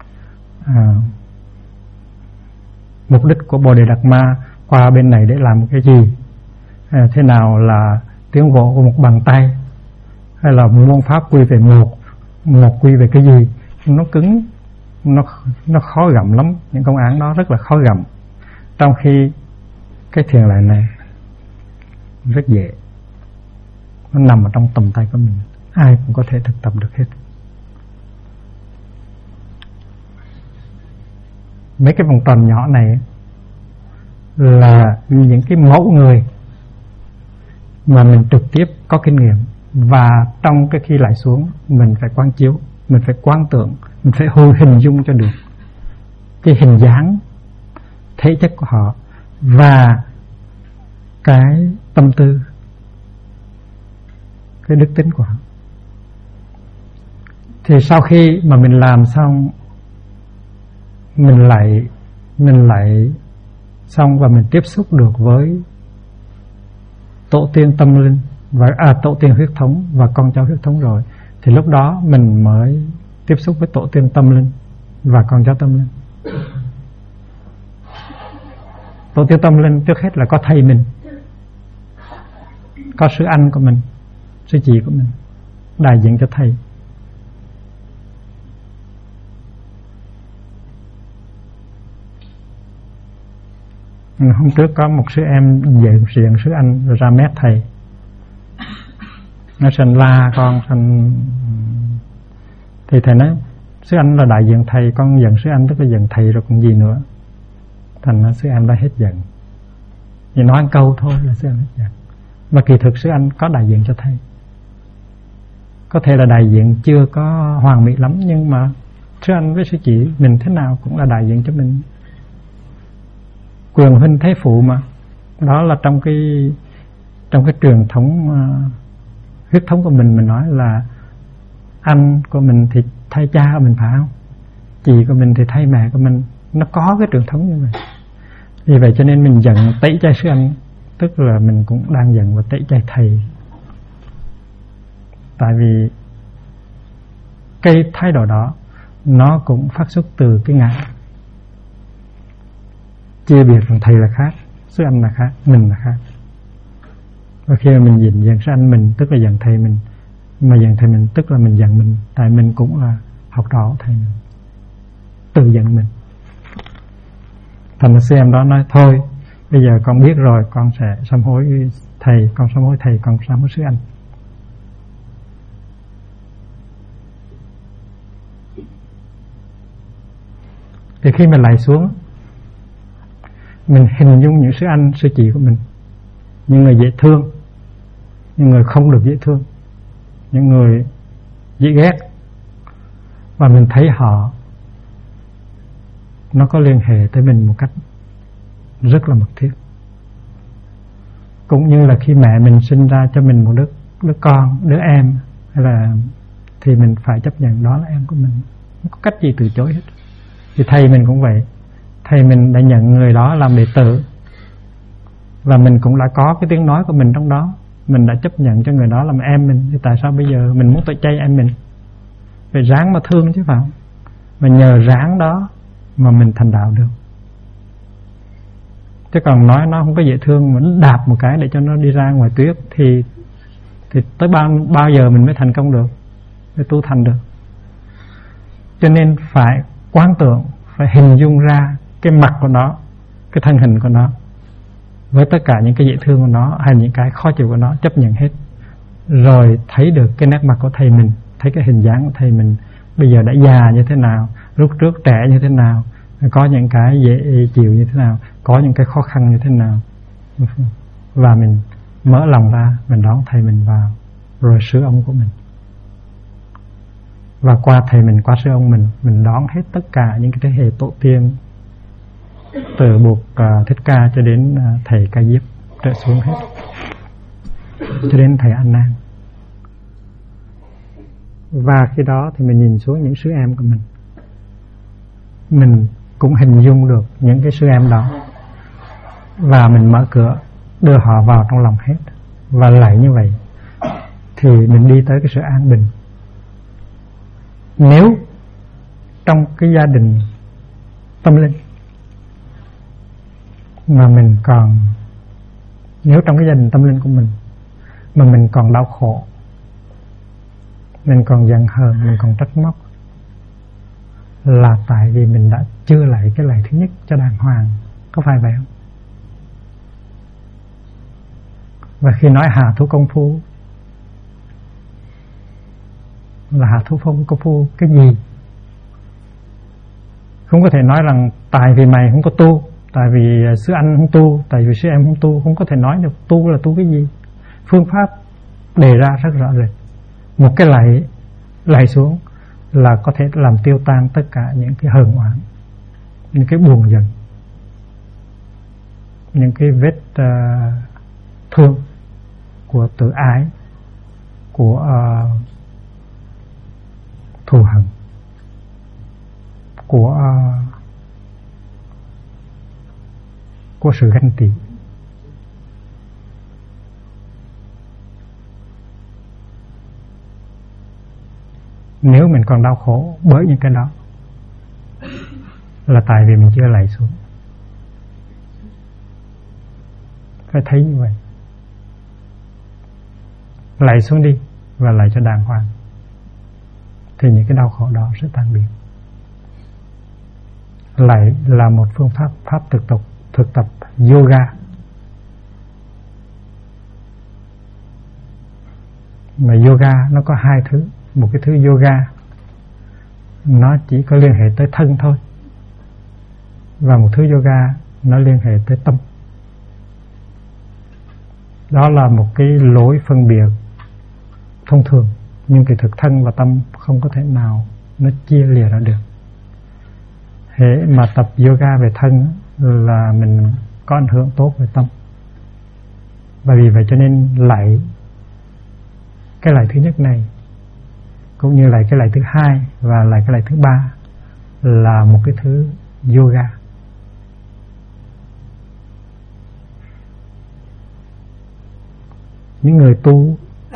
Mục đích của Bồ Đề Đạt Ma qua bên này để làm một cái gì, thế nào là tiếng vỗ của một bàn tay, hay là muôn pháp quy về một quy về cái gì. Nó cứng, nó khó gặm lắm. Những công án đó rất là khó gặm, trong khi cái thiền lành này rất dễ. Nó nằm ở trong tầm tay của mình, ai cũng có thể thực tập được hết. mấy cái vòng tròn nhỏ này là những cái mẫu người mà mình trực tiếp có kinh nghiệm, và trong cái khi lại xuống mình phải quán chiếu, mình phải quán tưởng, mình phải hình dung cho được cái hình dáng thể chất của họ và cái tâm tư, cái đức tính của họ. Thì sau khi mà mình làm xong, mình lại xong và mình tiếp xúc được với tổ tiên tâm linh và tổ tiên huyết thống và con cháu huyết thống rồi, thì lúc đó mình mới tiếp xúc với tổ tiên tâm linh và con cháu tâm linh. Tổ tiên tâm linh trước hết là có thầy mình, có sư anh của mình, sư chị của mình, đại diện cho thầy. Hôm trước có một sư em diện sư anh rồi ra mét thầy, nó sanh la con sanh, thì thầy nói sư anh là đại diện thầy, con giận sư anh tức là giận thầy rồi còn gì nữa. Thành ra sư anh đã hết giận, chỉ nói một câu thôi là sư anh hết giận. Mà kỳ thực sư anh có đại diện cho thầy, có thể là đại diện chưa có hoàn mỹ lắm, nhưng mà sư anh với sư chị mình thế nào cũng là đại diện cho mình. Quyền huynh thế phụ mà, đó là trong cái truyền thống huyết thống của mình nói là anh của mình thì thay cha của mình, phải không? Chị của mình thì thay mẹ của mình, nó có cái truyền thống như vậy. Vì vậy cho nên mình giận tẩy chay sư anh, tức là mình cũng đang giận và tẩy chay thầy. Tại vì cái thái độ đó nó cũng phát xuất từ cái ngã chia biệt rằng thầy là khác, sư anh là khác, mình là khác. Và khi mà mình giận sư anh mình tức là giận thầy mình, mà giận thầy mình tức là mình giận mình, tại mình cũng là học trò của thầy mình, tự giận mình. Thành ra sư em đó nói thôi bây giờ con biết rồi, con sẽ sám hối thầy, con sám hối thầy, con sám hối sư anh. Thì khi mình lại xuống, mình hình dung những sư anh, sư chị của mình, những người dễ thương, những người không được dễ thương, những người dễ ghét, và mình thấy họ nó có liên hệ tới mình một cách rất là mật thiết. Cũng như là khi mẹ mình sinh ra cho mình một đứa con, đứa em, hay là thì mình phải chấp nhận đó là em của mình, không có cách gì từ chối hết. Thì thầy mình cũng vậy, thầy mình đã nhận người đó làm đệ tử, và mình cũng đã có cái tiếng nói của mình trong đó, mình đã chấp nhận cho người đó làm em mình. Thì tại sao bây giờ mình muốn tẩy chay em mình? Phải ráng mà thương chứ phải không? Mà nhờ ráng đó mà mình thành đạo được. Chứ còn nói nó không có dễ thương, mình đạp một cái để cho nó đi ra ngoài tuyết thì tới bao giờ mình mới thành công được, mới tu thành được. Cho nên phải quán tưởng, phải hình dung ra cái mặt của nó, cái thân hình của nó, với tất cả những cái dễ thương của nó hay những cái khó chịu của nó, chấp nhận hết. Rồi thấy được cái nét mặt của thầy mình, thấy cái hình dáng của thầy mình bây giờ đã già như thế nào, lúc trước trẻ như thế nào, có những cái dễ chịu như thế nào, có những cái khó khăn như thế nào, và mình mở lòng ra, mình đón thầy mình vào, rồi sư ông của mình. Và qua thầy mình, qua sư ông mình đón hết tất cả những cái thế hệ tổ tiên, từ buộc Thích Ca cho đến thầy Ca Diếp trở xuống hết, cho đến thầy An Nan. Và khi đó thì mình nhìn xuống những sư em của mình cũng hình dung được những cái sư em đó, và mình mở cửa đưa họ vào trong lòng hết. Và lại như vậy thì mình đi tới cái sự an bình. Nếu trong cái gia đình tâm linh mà mình còn, nếu trong cái gia đình tâm linh của mình mà mình còn đau khổ, mình còn giận hờn, mình còn trách móc, là tại vì mình đã chưa lại cái lạy thứ nhất cho đàng hoàng. Có phải vậy không? Và khi nói hạ thủ công phu là hạ thủ công phu cái gì? Không có thể nói rằng tại vì mày không có tu, tại vì sư anh không tu, tại vì sư em không tu. Không có thể nói được tu là tu cái gì. Phương pháp đề ra rất rõ rệt. Một cái lạy xuống là có thể làm tiêu tan tất cả những cái hờn oán, những cái buồn giận, những cái vết thương của tự ái, của thù hận, của sự ganh tị. Nếu mình còn đau khổ bởi những cái đó là tại vì mình chưa lạy xuống. Phải thấy như vậy. Lạy xuống đi và lạy cho đàng hoàng, thì những cái đau khổ đó sẽ tan biến. Lạy là một phương pháp thực tập yoga. Mà yoga nó có hai thứ. Một cái thứ yoga nó chỉ có liên hệ tới thân thôi, và một thứ yoga nó liên hệ tới tâm. Đó là một cái lối phân biệt thông thường, nhưng kỳ thực thân và tâm không có thể nào nó chia lìa ra được. Hễ mà tập yoga về thân là mình có ảnh hưởng tốt về tâm. Và vì vậy cho nên lạy cái lạy thứ nhất này, cũng như lạy cái lạy thứ hai và lạy cái lạy thứ ba, là một cái thứ yoga. Những người tu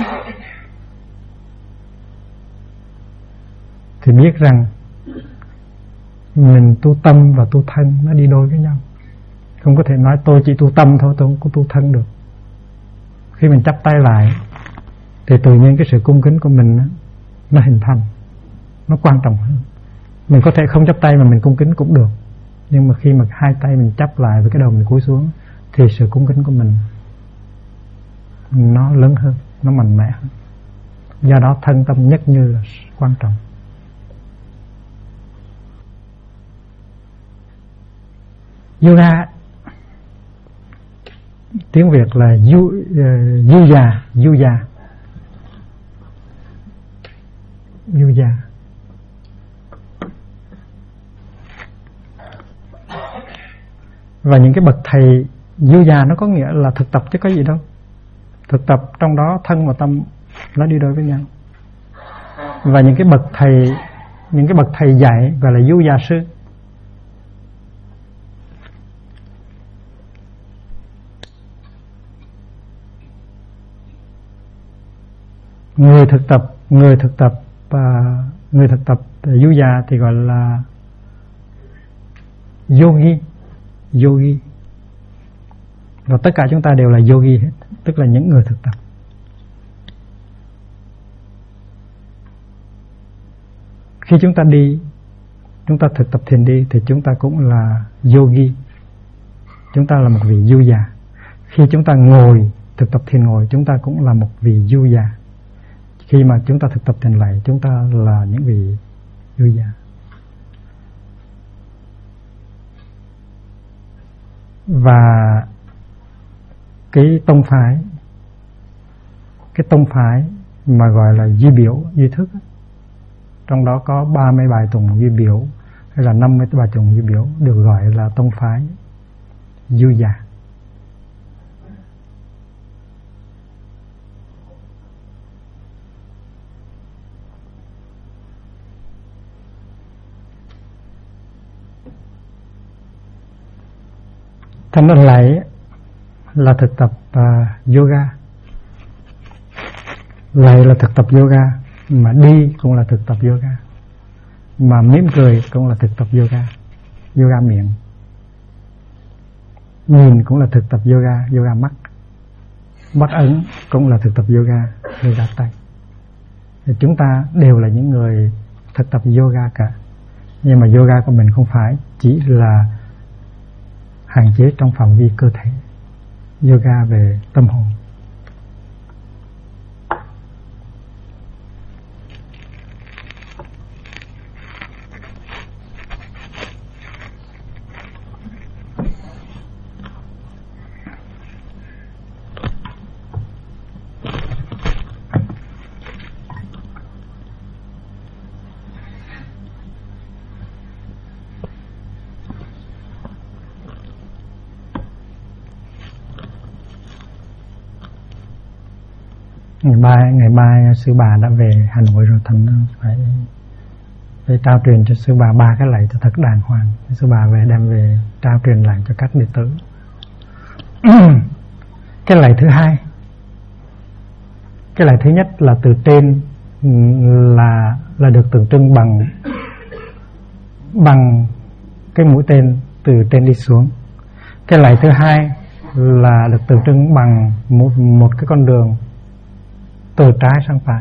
thì biết rằng mình tu tâm và tu thân nó đi đôi với nhau. Không có thể nói tôi chỉ tu tâm thôi, tôi không có tu thân được. Khi mình chắp tay lại thì tự nhiên cái sự cung kính của mình nó hình thành, nó quan trọng hơn. Mình có thể không chắp tay mà mình cung kính cũng được, nhưng mà khi mà hai tay mình chắp lại với cái đầu mình cúi xuống thì sự cung kính của mình nó lớn hơn, nó mạnh mẽ hơn. Do đó thân tâm nhất như là quan trọng. Yoga tiếng Việt là yuja. Và những cái bậc thầy yuja nó có nghĩa là thực tập chứ có gì đâu. Thực tập trong đó thân và tâm nó đi đôi với nhau. Và những cái bậc thầy dạy gọi là yuja sư. Người thực tập yuja thì gọi là yogi. Và tất cả chúng ta đều là yogi hết, tức là những người thực tập. Khi chúng ta thực tập thiền đi thì chúng ta cũng là yogi. Chúng ta là một vị yuja. Khi chúng ta thực tập thiền ngồi, chúng ta cũng là một vị yuja. Khi mà chúng ta thực tập thiền lạy, chúng ta là những vị yuja. Và cái tông phái mà gọi là duy biểu, duy thức, trong đó có 30 bài tụng duy biểu hay là 50 bài tụng duy biểu, được gọi là tông phái yuja. Thành ra lạy là thực tập yoga. Lạy là thực tập yoga, mà đi cũng là thực tập yoga, mà mỉm cười cũng là thực tập yoga. Yoga miệng. Nhìn cũng là thực tập yoga mắt. Mắt ấn cũng là thực tập yoga tay. Thì chúng ta đều là những người thực tập yoga cả. Nhưng mà yoga của mình không phải chỉ là hạn chế trong phạm vi cơ thể. Yoga về tâm hồn. Ngày mai sư bà đã về Hà Nội rồi, thành phải trao truyền cho sư bà 3 cái lạy cho thật đàng hoàng. Sư bà về đem về trao truyền lại cho các đệ tử. Cái lạy thứ hai, cái lạy thứ nhất là từ trên, là được tượng trưng bằng cái mũi tên từ trên đi xuống. Cái lạy thứ hai là được tượng trưng bằng một cái con đường từ trái sang phải.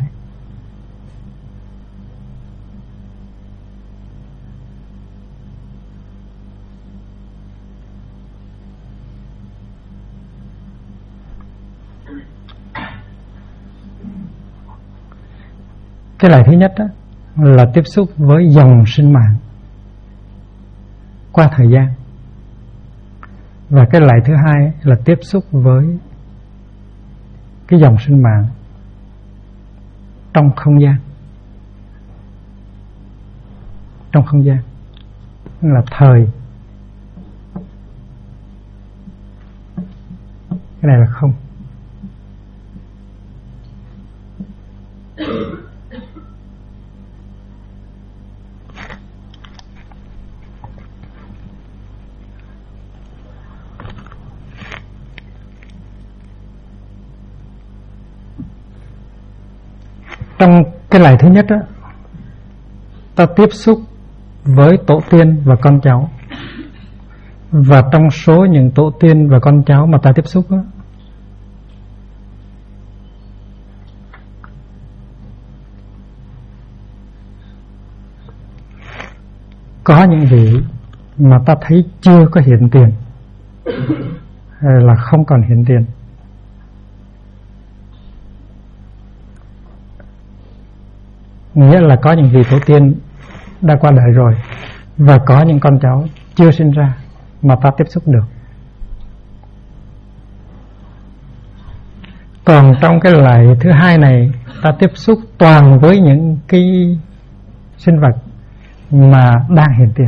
Cái lạy thứ nhất đó là tiếp xúc với dòng sinh mạng qua thời gian. Và cái lạy thứ hai là tiếp xúc với cái dòng sinh mạng trong không gian. Trong không gian là thời. Cái này là không. Trong cái lạy thứ nhất đó, ta tiếp xúc với tổ tiên và con cháu. Và trong số những tổ tiên và con cháu mà ta tiếp xúc đó, có những vị mà ta thấy chưa có hiện tiền, là không còn hiện tiền. Nghĩa là có những vị tổ tiên đã qua đời rồi, và có những con cháu chưa sinh ra mà ta tiếp xúc được. Còn trong cái lạy thứ hai này, ta tiếp xúc toàn với những cái sinh vật mà đang hiện tiền,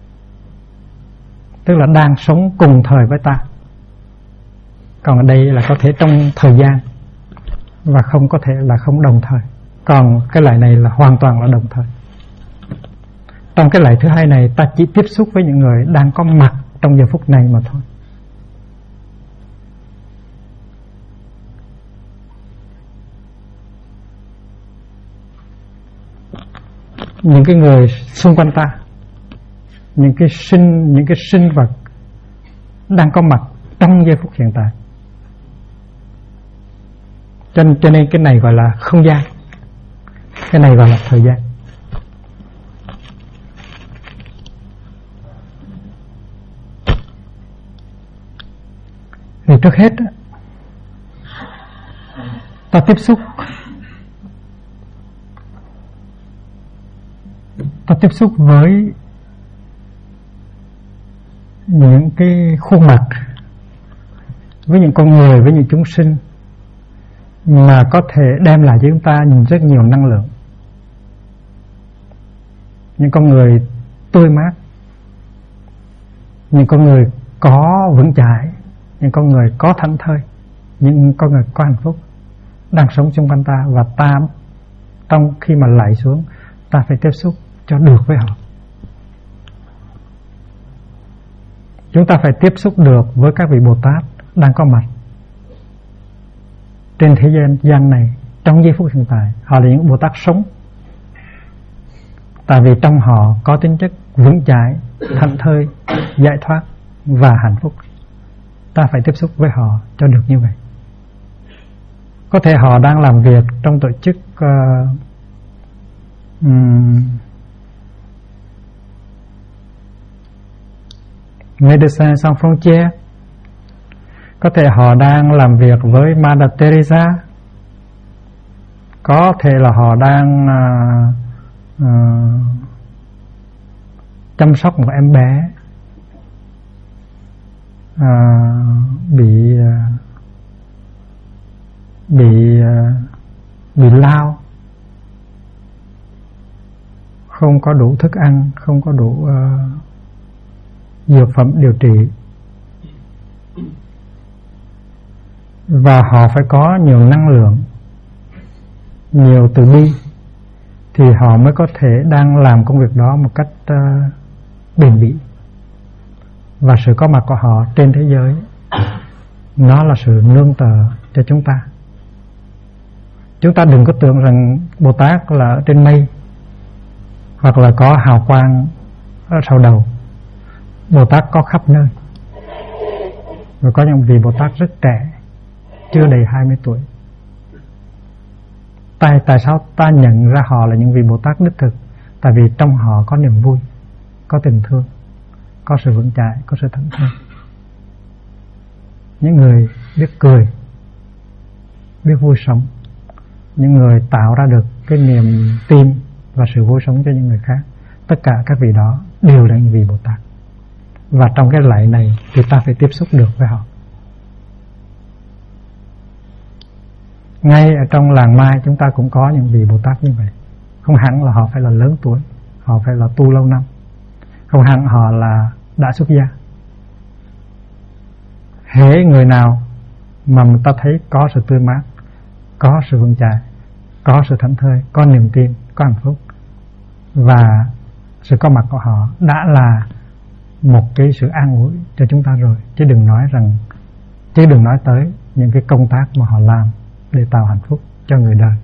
tức là đang sống cùng thời với ta. Còn ở đây là có thể trong thời gian, và không có thể là không đồng thời. Còn cái lạy này là hoàn toàn là đồng thời. Trong cái lạy thứ hai này, ta chỉ tiếp xúc với những người đang có mặt trong giờ phút này mà thôi. Những cái người xung quanh ta, những cái sinh vật đang có mặt trong giây phút hiện tại. Cho nên cái này gọi là không gian, cái này gọi là thời gian. Thì trước hết ta tiếp xúc với những cái khuôn mặt, với những con người, với những chúng sinh mà có thể đem lại cho chúng ta rất nhiều năng lượng. Những con người tươi mát, những con người có vững chãi, những con người có thảnh thơi, những con người có hạnh phúc đang sống xung quanh ta. Và ta trong khi mà lạy xuống, ta phải tiếp xúc cho được với họ. Chúng ta phải tiếp xúc được với các vị Bồ Tát đang có mặt trên thế gian này trong giây phút hiện tại. Họ là những Bồ Tát sống, tại vì trong họ có tính chất vững chãi, thảnh thơi, giải thoát và hạnh phúc. Ta phải tiếp xúc với họ cho được như vậy. Có thể họ đang làm việc trong tổ chức Médecins Sans Frontières, có thể họ đang làm việc với Mother Teresa, có thể là họ đang chăm sóc một em bé bị lao, không có đủ thức ăn, không có đủ dược phẩm điều trị, và họ phải có nhiều năng lượng nhiều từ bi, thì họ mới có thể đang làm công việc đó một cách bền bỉ. Và sự có mặt của họ trên thế giới, nó là sự nương tựa cho chúng ta. Chúng ta đừng có tưởng rằng Bồ Tát là ở trên mây, hoặc là có hào quang ở sau đầu. Bồ Tát có khắp nơi. Và có những vị Bồ Tát rất trẻ, chưa đầy 20 tuổi. Tại sao ta nhận ra họ là những vị Bồ Tát đích thực? Tại vì trong họ có niềm vui, có tình thương, có sự vững chãi, có sự thảnh thơi. Những người biết cười, biết vui sống, những người tạo ra được cái niềm tin và sự vui sống cho những người khác. Tất cả các vị đó đều là những vị Bồ Tát. Và trong cái lạy này thì ta phải tiếp xúc được với họ. Ngay ở trong làng Mai chúng ta cũng có những vị Bồ Tát như vậy. Không hẳn là họ phải là lớn tuổi, họ phải là tu lâu năm, không hẳn họ là đã xuất gia. Hễ người nào mà người ta thấy có sự tươi mát, có sự vững chãi, có sự thảnh thơi, có niềm tin, có hạnh phúc, và sự có mặt của họ đã là một cái sự an ủi cho chúng ta rồi. Chứ đừng nói tới những cái công tác mà họ làm để tạo hạnh phúc cho người đời.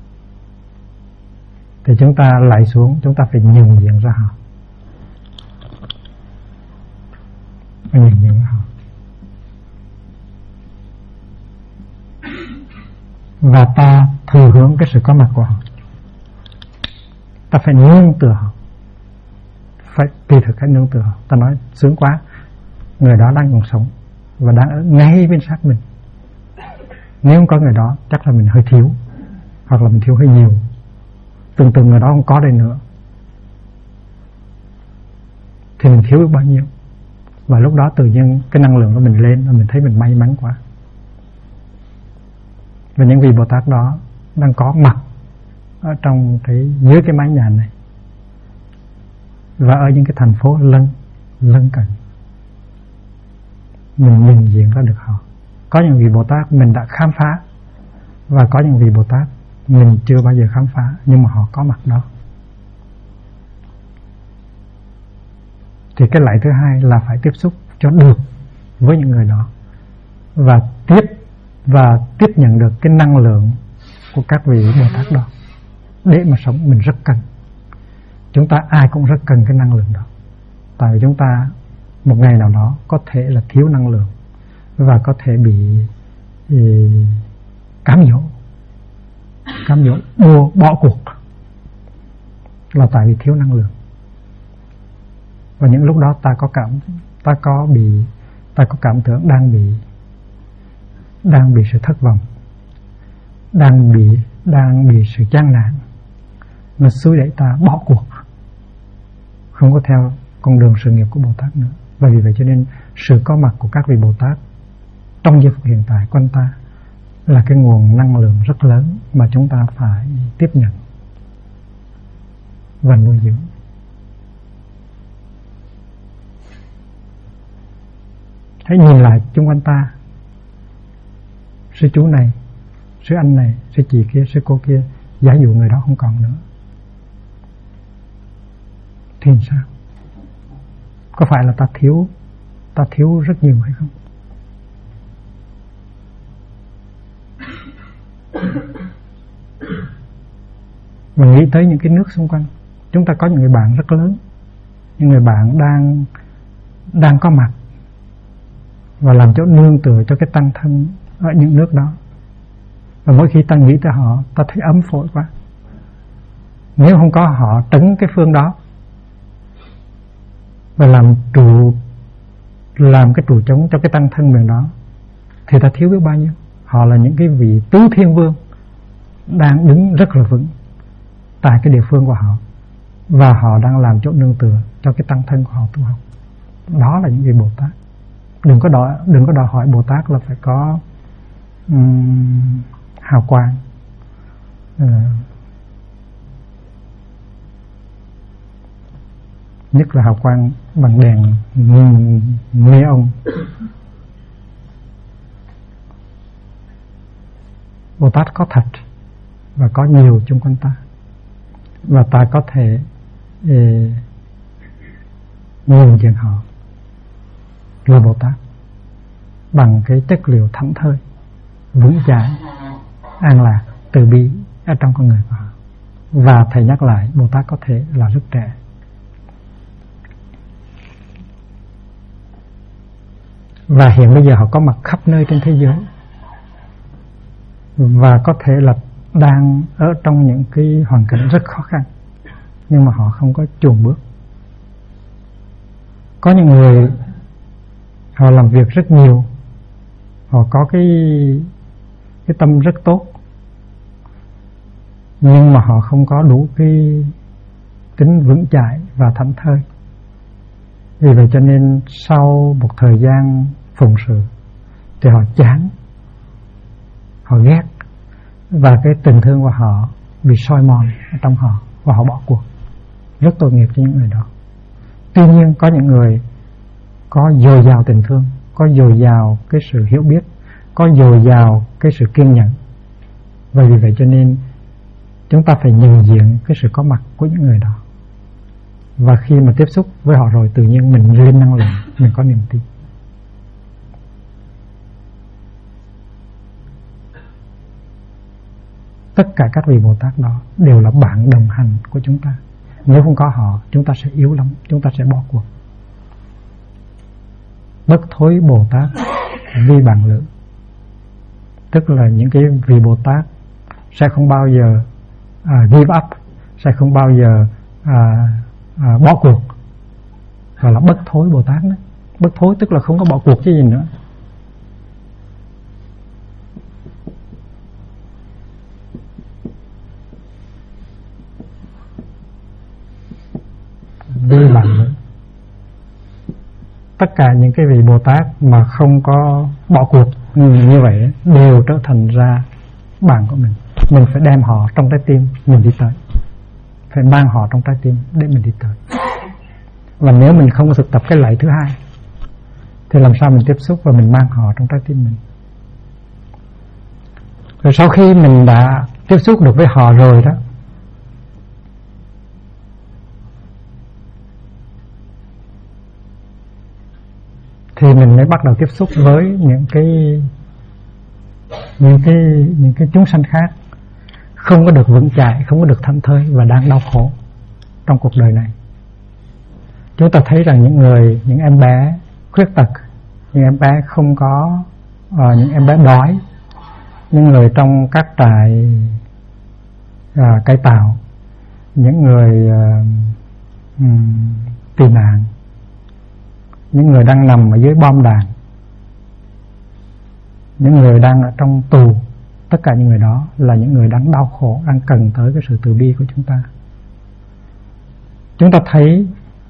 Thì chúng ta lạy xuống, chúng ta phải nhận diện ra họ, nhận diện ra họ, và ta thừa hưởng cái sự có mặt của họ. Ta phải nương tựa họ, phải tùy thực cách nương tựa họ. Ta nói sướng quá, người đó đang còn sống và đang ở ngay bên sát mình. Nếu không có người đó chắc là mình hơi thiếu, hoặc là mình thiếu hơi nhiều. Từng người đó không có đây nữa thì mình thiếu được bao nhiêu. Và lúc đó tự nhiên cái năng lượng của mình lên và mình thấy mình may mắn quá. Và những vị Bồ Tát đó đang có mặt ở trong dưới cái mái nhà này, và ở những cái thành phố lân cận. Mình nhận diện ra được họ. Có những vị Bồ Tát mình đã khám phá, và có những vị Bồ Tát mình chưa bao giờ khám phá, nhưng mà họ có mặt đó. Thì cái lạy thứ hai là phải tiếp xúc cho được với những người đó, và tiếp nhận được cái năng lượng của các vị Bồ Tát đó để mà sống. Mình rất cần, chúng ta ai cũng rất cần cái năng lượng đó. Tại vì chúng ta một ngày nào đó có thể là thiếu năng lượng và có thể bị cám dỗ, bỏ cuộc, là tại vì thiếu năng lượng. Và những lúc đó ta có cảm tưởng đang bị sự thất vọng, đang bị sự chán nản, nó xúi đẩy ta bỏ cuộc, không có theo con đường sự nghiệp của Bồ Tát nữa. Và vì vậy cho nên sự có mặt của các vị Bồ Tát trong giây phút hiện tại quanh ta là cái nguồn năng lượng rất lớn mà chúng ta phải tiếp nhận và nuôi dưỡng. Hãy nhìn lại chung quanh ta, sư chú này, sư anh này, sư chị kia, sư cô kia, giả dụ người đó không còn nữa thì sao? Có phải là ta thiếu rất nhiều hay không? Và nghĩ tới những cái nước xung quanh, chúng ta có những người bạn rất lớn, những người bạn đang có mặt và làm chỗ nương tựa cho cái tăng thân ở những nước đó. Và mỗi khi ta nghĩ tới họ, ta thấy ấm phổi quá. Nếu không có họ trấn cái phương đó và làm cái trụ trống cho cái tăng thân mình đó, thì ta thiếu biết bao nhiêu. Họ là những cái vị tứ thiên vương đang đứng rất là vững tại cái địa phương của họ, và họ đang làm chỗ nương tựa cho cái tăng thân của họ tu học. Đó là những vị Bồ Tát. Đừng có đòi hỏi Bồ Tát là phải có hào quang, nhất là hào quang bằng đèn neon. Bồ Tát có thật, và có nhiều chung quanh ta, và ta có thể nhìn nhận họ là Bồ Tát bằng cái chất liệu thảnh thơi, vững chãi, an lạc, từ bi ở trong con người của họ. Và thầy nhắc lại, Bồ Tát có thể là rất trẻ, và hiện bây giờ họ có mặt khắp nơi trên thế giới, và có thể là đang ở trong những cái hoàn cảnh rất khó khăn, nhưng mà họ không có chùn bước. Có những người họ làm việc rất nhiều, họ có cái tâm rất tốt, nhưng mà họ không có đủ cái tính vững chãi và thảnh thơi. Vì vậy cho nên sau một thời gian phụng sự thì họ chán, họ ghét, và cái tình thương của họ bị soi mòn ở trong họ, và họ bỏ cuộc. Rất tội nghiệp cho những người đó. Tuy nhiên có những người có dồi dào tình thương, có dồi dào cái sự hiểu biết, có dồi dào cái sự kiên nhẫn. Và vì vậy cho nên chúng ta phải nhận diện cái sự có mặt của những người đó. Và khi mà tiếp xúc với họ rồi, tự nhiên mình lên năng lượng, mình có niềm tin. Tất cả các vị Bồ Tát đó đều là bạn đồng hành của chúng ta. Nếu không có họ, chúng ta sẽ yếu lắm, chúng ta sẽ bỏ cuộc. Bất thối Bồ Tát vi bạn lữ, tức là những cái vị Bồ Tát sẽ không bao giờ give up, sẽ không bao giờ bỏ cuộc, gọi là bất thối Bồ Tát đó. Bất thối tức là không có bỏ cuộc chứ gì nữa. Vi bạn lữ, tất cả những cái vị Bồ Tát mà không có bỏ cuộc như vậy đều trở thành ra bạn của mình. Mình phải đem họ trong trái tim mình đi tới, phải mang họ trong trái tim để mình đi tới. Và nếu mình không có thực tập cái lạy thứ hai thì làm sao mình tiếp xúc và mình mang họ trong trái tim mình. Rồi sau khi mình đã tiếp xúc được với họ rồi đó, thì mình mới bắt đầu tiếp xúc với những cái chúng sanh khác không có được vững chãi, không có được thảnh thơi và đang đau khổ trong cuộc đời này. Chúng ta thấy rằng những em bé khuyết tật, những em bé không có, những em bé đói, những người trong các trại cải tạo, những người tị nạn, những người đang nằm ở dưới bom đạn, những người đang ở trong tù, tất cả những người đó là những người đang đau khổ, đang cần tới cái sự từ bi của chúng ta. Chúng ta thấy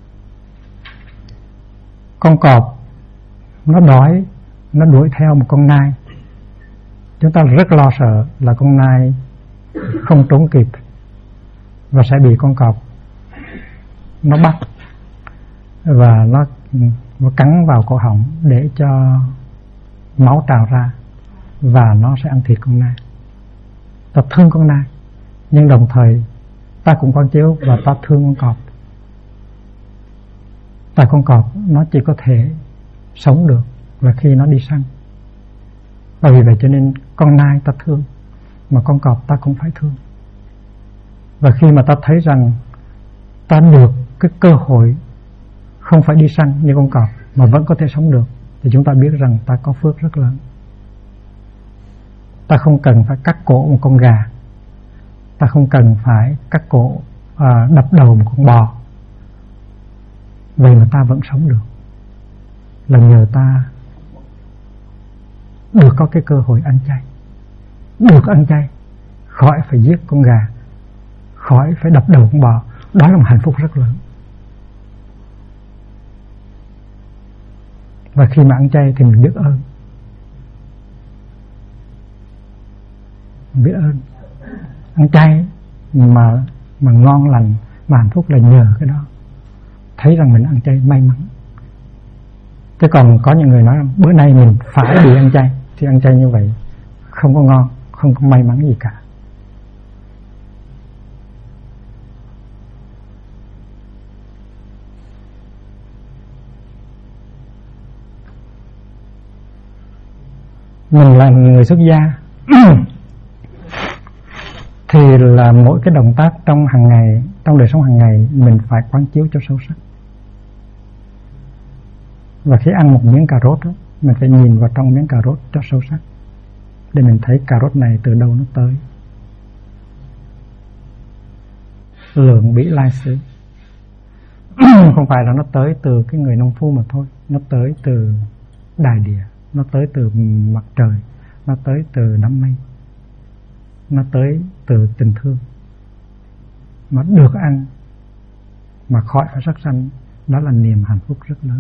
con cọp nó đói, nó đuổi theo một con nai. Chúng ta rất lo sợ là con nai không trốn kịp và sẽ bị con cọp nó bắt và nó cắn vào cổ họng để cho máu trào ra, và nó sẽ ăn thịt con nai. Ta thương con nai, nhưng đồng thời ta cũng quan chiếu và ta thương con cọp. Tại con cọp nó chỉ có thể sống được là khi nó đi săn, và vì vậy cho nên con nai ta thương, mà con cọp ta cũng phải thương. Và khi mà ta thấy rằng ta được cái cơ hội không phải đi săn như con cọp mà vẫn có thể sống được, thì chúng ta biết rằng ta có phước rất lớn. Ta không cần phải cắt cổ một con gà, ta không cần phải cắt cổ đập đầu một con bò, vậy mà ta vẫn sống được, là nhờ ta được có cái cơ hội ăn chay. Được ăn chay, khỏi phải giết con gà, khỏi phải đập đầu con bò, đó là một hạnh phúc rất lớn. Và khi mà ăn chay thì mình biết ơn. Mình biết ơn. Ăn chay mà ngon lành, mà hạnh phúc là nhờ cái đó. Thấy rằng mình ăn chay may mắn. Chứ còn có những người nói rằng bữa nay mình phải đi ăn chay, thì ăn chay như vậy không có ngon, không có may mắn gì cả. mình là người xuất gia thì là mỗi cái động tác trong hàng ngày, trong đời sống hàng ngày mình phải quán chiếu cho sâu sắc. Và khi ăn một miếng cà rốt đó, mình phải nhìn vào trong miếng cà rốt cho sâu sắc để mình thấy cà rốt này từ đâu nó tới. Lượng Bỉ Lai Xứ không phải là nó tới từ cái người nông phu mà thôi, nó tới từ đại địa, nó tới từ mặt trời, nó tới từ đám mây, nó tới từ tình thương. Mà được ăn mà khỏi phải sát sanh, đó là niềm hạnh phúc rất lớn.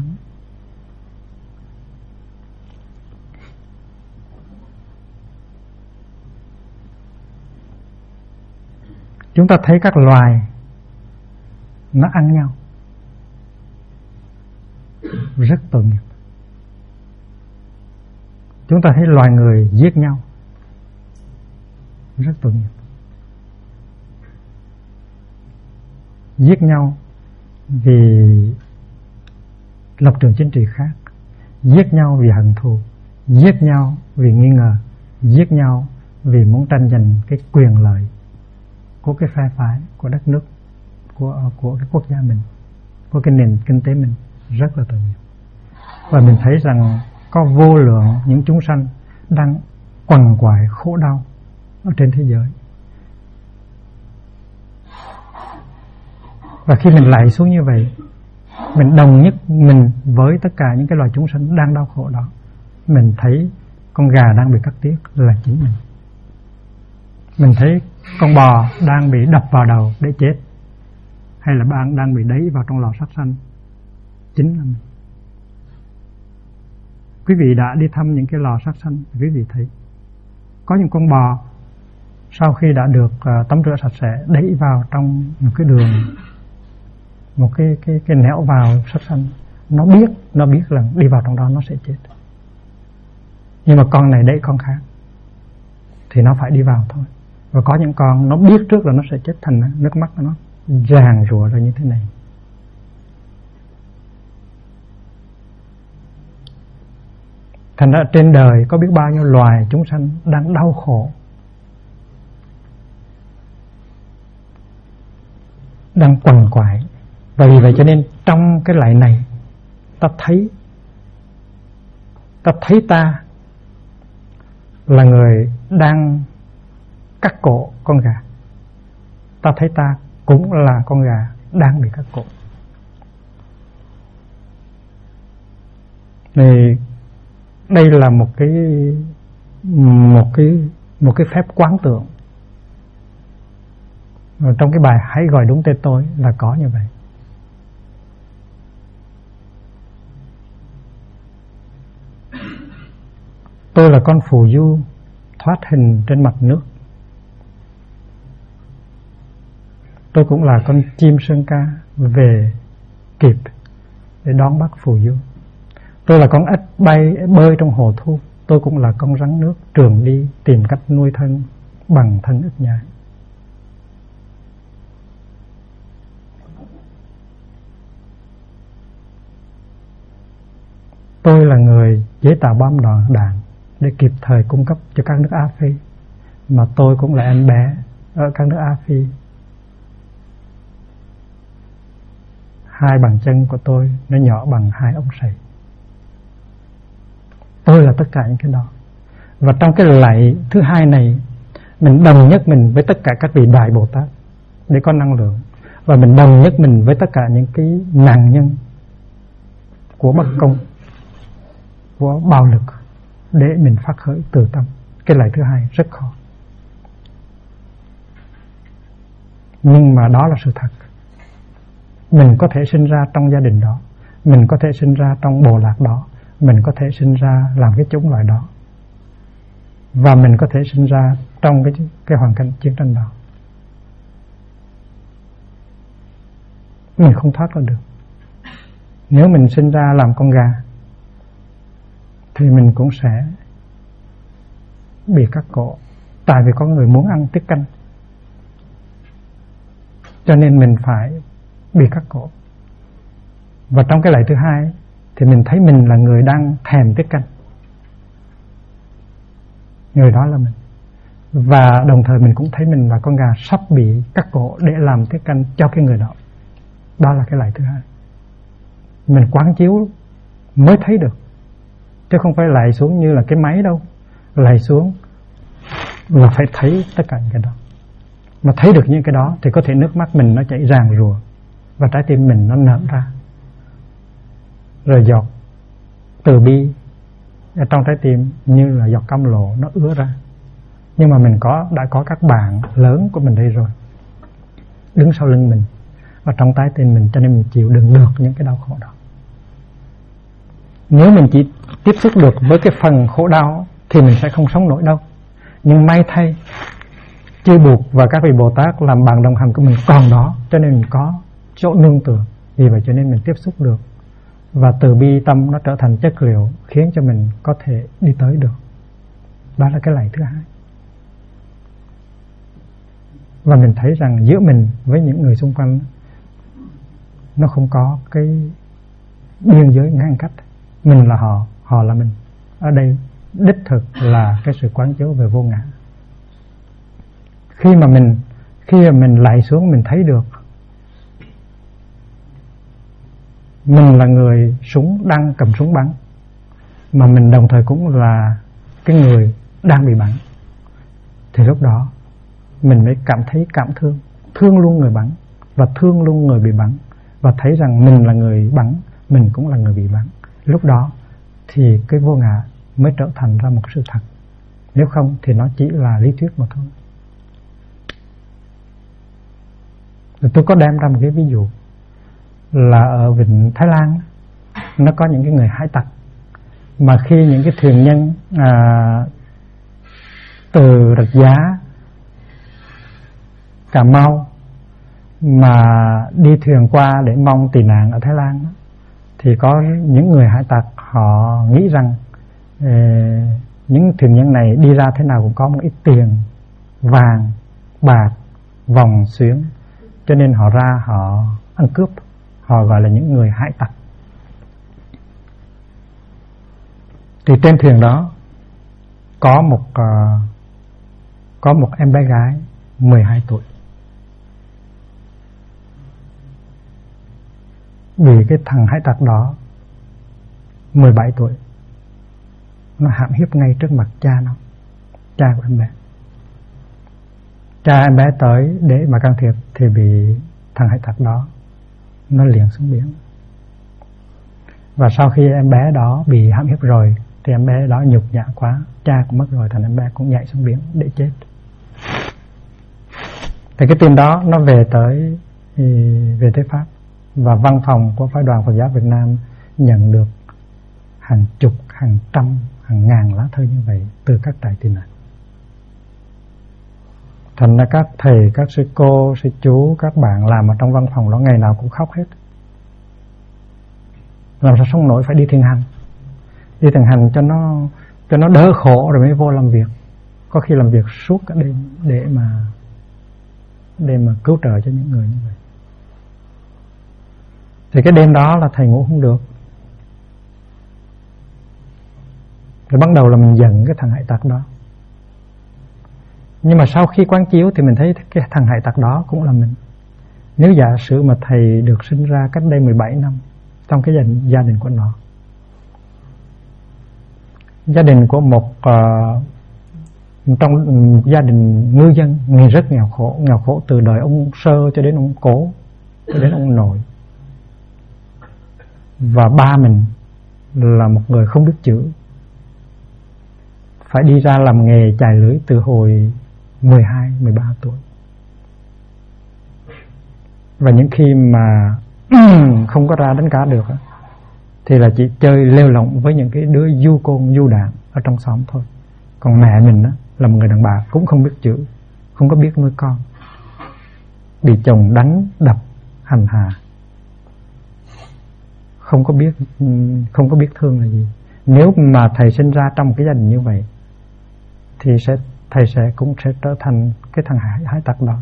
Chúng ta thấy các loài nó ăn nhau rất tội nghiệp. Chúng ta thấy loài người giết nhau rất tội nghiệp. Giết nhau vì lập trường chính trị khác, giết nhau vì hận thù, giết nhau vì nghi ngờ, giết nhau vì muốn tranh giành cái quyền lợi của cái phe phái, của đất nước, của cái quốc gia mình, của cái nền kinh tế mình, rất là tội nghiệp. Và mình thấy rằng có vô lượng những chúng sanh đang quằn quại khổ đau ở trên thế giới. Và khi mình lạy xuống như vậy, mình đồng nhất mình với tất cả những cái loài chúng sanh đang đau khổ đó. Mình thấy con gà đang bị cắt tiết là chính mình. Mình thấy con bò đang bị đập vào đầu để chết, hay là bạn đang bị đẩy vào trong lò sát sanh, chính là mình. Quý vị đã đi thăm những cái lò sát sanh, quý vị thấy có những con bò sau khi đã được tắm rửa sạch sẽ đẩy vào trong một cái đường, một cái nẻo vào sát sanh. Nó biết là đi vào trong đó nó sẽ chết, nhưng mà con này đẩy con khác thì nó phải đi vào thôi. Và có những con nó biết trước là nó sẽ chết, thành nước mắt nó ràn rụa ra như thế này. Thành ra trên đời có biết bao nhiêu loài chúng sanh đang đau khổ, đang quằn quại. Và vì vậy cho nên trong cái lạy này ta thấy ta là người đang cắt cổ con gà. Ta thấy ta cũng là con gà đang bị cắt cổ. Thì đây là một cái phép quán tưởng. Trong cái bài Hãy gọi đúng tên tôi là có như vậy. Tôi là con phù du thoát hình trên mặt nước. Tôi cũng là con chim sơn ca về kịp để đón bắt phù du. Tôi là con ếch bơi trong hồ thu. Tôi cũng là con rắn nước trường đi tìm cách nuôi thân bằng thân ếch nhái. Tôi là người chế tạo bom đạn để kịp thời cung cấp cho các nước Á Phi, mà tôi cũng là em bé ở các nước Á Phi. Hai bàn chân của tôi nó nhỏ bằng hai ống sậy. Tôi là tất cả những cái đó. Và trong cái lạy thứ hai này, mình đồng nhất mình với tất cả các vị Đại Bồ Tát để có năng lượng. Và mình đồng nhất mình với tất cả những cái nạn nhân của bất công, của bạo lực, để mình phát khởi từ tâm. Cái lạy thứ hai rất khó, nhưng mà đó là sự thật. Mình có thể sinh ra trong gia đình đó, mình có thể sinh ra trong bộ lạc đó, mình có thể sinh ra làm cái chủng loại đó, và mình có thể sinh ra trong cái hoàn cảnh chiến tranh đó. Mình không thoát ra được. Nếu mình sinh ra làm con gà thì mình cũng sẽ bị cắt cổ, tại vì có người muốn ăn tiết canh, cho nên mình phải bị cắt cổ. Và trong cái lạy thứ hai thì mình thấy mình là người đang thèm tiết canh. người đó là mình. Và đồng thời mình cũng thấy mình là con gà sắp bị cắt cổ để làm tiết canh cho cái người đó. Đó là cái lại thứ hai. Mình quán chiếu mới thấy được, chứ không phải lại xuống như là cái máy đâu. Lại xuống là phải thấy tất cả những cái đó. Mà thấy được những cái đó thì có thể nước mắt mình nó chảy ràng rùa, và trái tim mình nó nở ra, rồi giọt từ bi ở trong trái tim như là giọt cam lộ nó ứa ra. Nhưng mà mình đã có các bạn lớn của mình đây rồi, đứng sau lưng mình và trong trái tim mình, cho nên mình chịu đựng được những cái đau khổ đó. Nếu mình chỉ tiếp xúc được với cái phần khổ đau thì mình sẽ không sống nổi đâu. Nhưng may thay, chư Bụt và các vị Bồ Tát làm bạn đồng hành của mình còn đó, cho nên mình có chỗ nương tựa. Vì vậy cho nên mình tiếp xúc được, và từ bi tâm nó trở thành chất liệu khiến cho mình có thể đi tới được. Đó là cái lạy thứ hai. Và mình thấy rằng giữa mình với những người xung quanh nó không có cái biên giới ngăn cách. Mình là họ, họ là mình. Ở đây đích thực là cái sự quán chiếu về vô ngã. Khi mà mình lạy xuống, mình thấy được mình là người đang cầm súng bắn, mà mình đồng thời cũng là cái người đang bị bắn, thì lúc đó mình mới cảm thấy cảm thương luôn người bắn và thương luôn người bị bắn, và thấy rằng mình là người bắn, mình cũng là người bị bắn. Lúc đó thì cái vô ngã mới trở thành ra một sự thật. Nếu không thì nó chỉ là lý thuyết mà thôi. Tôi có đem ra một cái ví dụ là ở vịnh Thái Lan, nó có những cái người hải tặc, mà khi những cái thuyền nhân từ Rạch Giá, Cà Mau mà đi thuyền qua để mong tị nạn ở Thái Lan đó, thì có những người hải tặc họ nghĩ rằng những thuyền nhân này đi ra thế nào cũng có một ít tiền, vàng, bạc, vòng xuyến, cho nên họ ra họ ăn cướp. Họ gọi là những người hải tặc. Thì trên thuyền đó có một em bé gái 12 tuổi bị cái thằng hải tặc đó 17 tuổi nó hãm hiếp ngay trước mặt cha nó, cha của em bé. Cha em bé tới để mà can thiệp thì bị thằng hải tặc đó nó liền xuống biển. Và sau khi em bé đó bị hãm hiếp rồi thì em bé đó nhục nhã quá, cha cũng mất rồi, thành em bé cũng nhảy xuống biển để chết. Thì cái tin đó nó về tới Pháp, và văn phòng của Phái đoàn Phật giáo Việt Nam nhận được hàng chục, hàng trăm, hàng ngàn lá thư như vậy từ các trại tị nạn. Thành ra các thầy, các sư cô, sư chú, các bạn làm ở trong văn phòng đó ngày nào cũng khóc hết. Làm sao sống nổi, phải đi thiền hành. Đi thiền hành cho nó đỡ khổ rồi mới vô làm việc. Có khi làm việc suốt cả đêm để mà cứu trợ cho những người như vậy. Thì cái đêm đó là thầy ngủ không được. Rồi bắt đầu là mình giận cái thằng hải tặc đó. Nhưng mà sau khi quán chiếu thì mình thấy cái thằng hải tặc đó cũng là mình. Nếu giả sử mà thầy được sinh ra cách đây 17 năm trong cái gia đình của nó, gia đình của trong gia đình ngư dân, người rất nghèo khổ từ đời ông Sơ cho đến ông Cố, cho đến ông nội. Và ba mình là một người không biết chữ, phải đi ra làm nghề chài lưới từ hồi 12, 13 tuổi. Và những khi mà không có ra đánh cá được thì là chỉ chơi lêu lỏng với những cái đứa du côn du đạn ở trong xóm thôi. Còn mẹ mình là một người đàn bà cũng không biết chữ, không có biết nuôi con, bị chồng đánh đập hành hạ, không có biết thương là gì. Nếu mà thầy sinh ra trong một cái gia đình như vậy thì thầy cũng sẽ trở thành cái thằng hải tặc đó,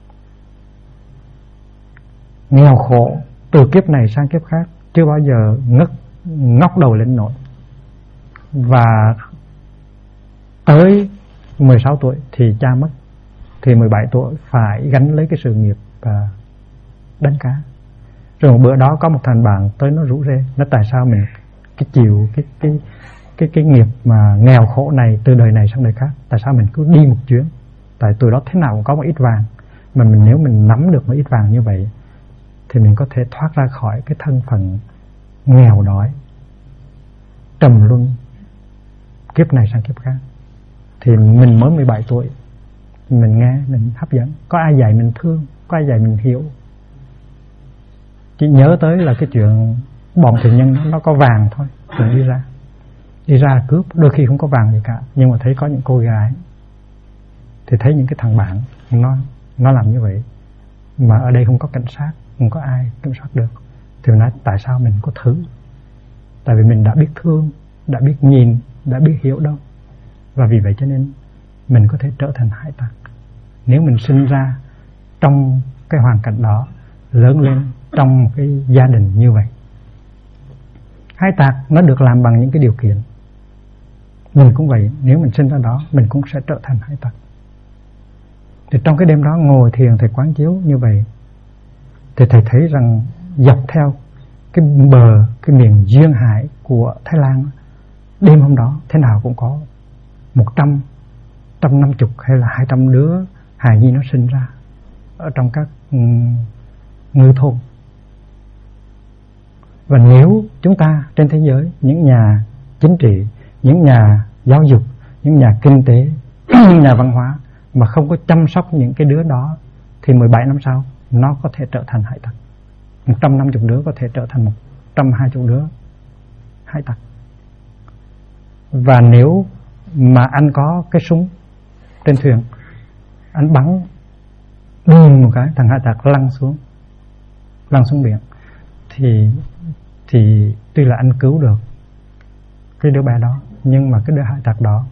nghèo khổ từ kiếp này sang kiếp khác, chưa bao giờ ngóc đầu lên nổi. Và tới 16 tuổi thì cha mất, thì 17 tuổi phải gánh lấy cái sự nghiệp đánh cá. Rồi một bữa đó có một thằng bạn tới nó rủ rê, nó tại sao mình chịu cái nghiệp mà nghèo khổ này từ đời này sang đời khác, tại sao mình cứ đi một chuyến, tại tuổi đó thế nào cũng có một ít vàng, mà nếu mình nắm được một ít vàng như vậy thì mình có thể thoát ra khỏi cái thân phận nghèo đói trầm luân kiếp này sang kiếp khác. Thì mình mới 17 tuổi, mình nghe mình hấp dẫn, có ai dạy mình thương, có ai dạy mình hiểu. Chỉ nhớ tới là cái chuyện bọn thuyền nhân nó có vàng thôi, rồi đi ra cướp, đôi khi không có vàng gì cả, nhưng mà thấy có những cô gái thì thấy những cái thằng bạn nó làm như vậy, mà ở đây không có cảnh sát, không có ai kiểm soát được, thì mình nói tại sao mình có thử. Tại vì mình đã biết thương, đã biết nhìn, đã biết hiểu đâu. Và vì vậy cho nên mình có thể trở thành hải tặc. Nếu mình sinh ra trong cái hoàn cảnh đó, lớn lên trong một cái gia đình như vậy. Hải tặc nó được làm bằng những cái điều kiện. Mình cũng vậy, nếu mình sinh ra đó, mình cũng sẽ trở thành hải tặc. Thì trong cái đêm đó ngồi thiền, thầy quán chiếu như vậy, thì thầy thấy rằng dọc theo cái bờ, cái miền duyên hải của Thái Lan, đêm hôm đó thế nào cũng có 100, 150 hay là 200 đứa hài nhi nó sinh ra ở trong các ngư thôn. Và nếu chúng ta trên thế giới, những nhà chính trị, những nhà giáo dục, những nhà kinh tế, những nhà văn hóa mà không có chăm sóc những cái đứa đó, thì 17 năm sau nó có thể trở thành hải tặc. 150 đứa có thể trở thành 120 đứa hải tặc. Và nếu mà anh có cái súng trên thuyền, anh bắn đùng một cái, thằng hải tặc lăn xuống biển, thì tuy là anh cứu được cái đứa bé đó, nhưng mà cái đứa hải tặc đó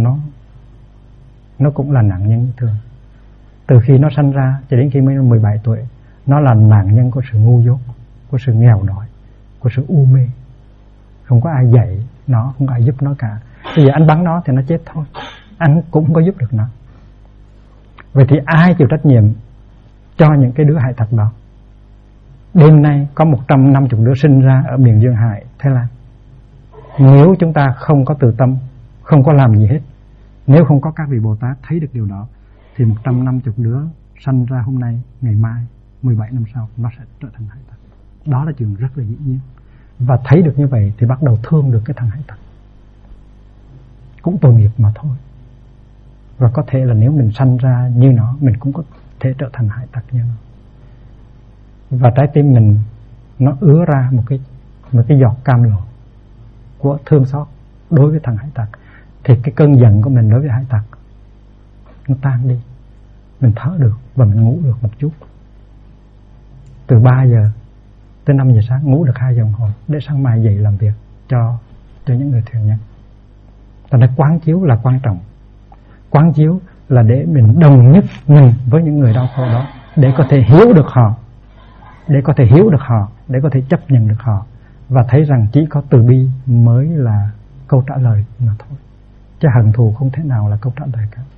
nó cũng là nạn nhân như thường. Từ khi nó sanh ra cho đến khi mới 17 tuổi, nó là nạn nhân của sự ngu dốt, của sự nghèo đói, của sự u mê. Không có ai dạy nó, không có ai giúp nó cả. Bây giờ anh bắn nó thì nó chết thôi, anh cũng không có giúp được nó. Vậy thì ai chịu trách nhiệm cho những cái đứa hải tặc đó? Đêm nay có 150 đứa sinh ra ở miền duyên hải Thái Lan. Nếu chúng ta không có từ tâm, không có làm gì hết, nếu không có các vị Bồ Tát thấy được điều đó, thì 150 đứa sanh ra hôm nay, ngày mai, 17 năm sau nó sẽ trở thành hải tặc. Đó là chuyện rất là dĩ nhiên. Và thấy được như vậy thì bắt đầu thương được cái thằng hải tặc. Cũng tội nghiệp mà thôi. Và có thể là nếu mình sanh ra như nó, mình cũng có thể trở thành hải tặc như nó. Và trái tim mình nó ứa ra một cái giọt cam lộ của thương xót đối với thằng hải tặc, thì cái cơn giận của mình đối với hải tặc nó tan đi. Mình thở được và mình ngủ được một chút. Từ 3 giờ tới 5 giờ sáng ngủ được 2 giờ đồng hồ, để sáng mai dậy làm việc cho những người thuyền nhân. Thành ra quán chiếu là quan trọng. Quán chiếu là để mình đồng nhất mình với những người đau khổ đó, để có thể hiểu được họ, để có thể chấp nhận được họ, và thấy rằng chỉ có từ bi mới là câu trả lời mà thôi, chứ hận thù không thể nào là câu trả lời cả.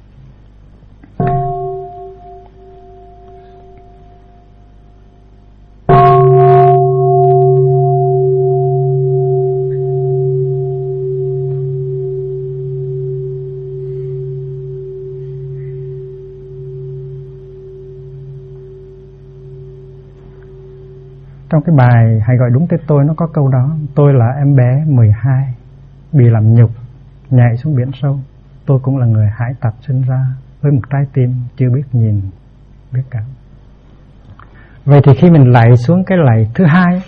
Trong cái bài Hãy gọi đúng tên tôi, nó có câu đó: tôi là em bé 12 bị làm nhục, nhảy xuống biển sâu. Tôi cũng là người hải tặc sinh ra với một trái tim chưa biết nhìn, biết cảm. Vậy thì khi mình lạy xuống cái lạy thứ hai,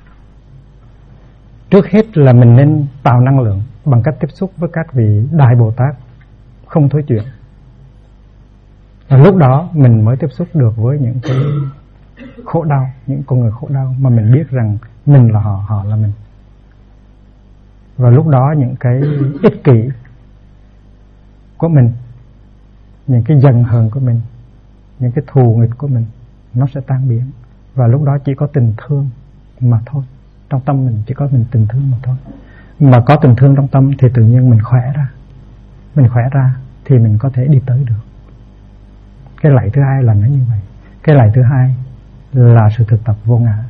trước hết là mình nên tạo năng lượng bằng cách tiếp xúc với các vị Đại Bồ Tát không thối chuyển. Và lúc đó mình mới tiếp xúc được với những cái khổ đau, những con người khổ đau mà mình biết rằng mình là họ, họ là mình. Và lúc đó những cái ích kỷ của mình, những cái giận hờn của mình, những cái thù nghịch của mình, nó sẽ tan biến. Và lúc đó chỉ có tình thương mà thôi. Trong tâm mình chỉ có mình tình thương mà thôi. Mà có tình thương trong tâm thì tự nhiên mình khỏe ra. Mình khỏe ra thì mình có thể đi tới được. Cái lạy thứ hai là nó như vậy. Cái lạy thứ hai là sự thực tập vô ngã.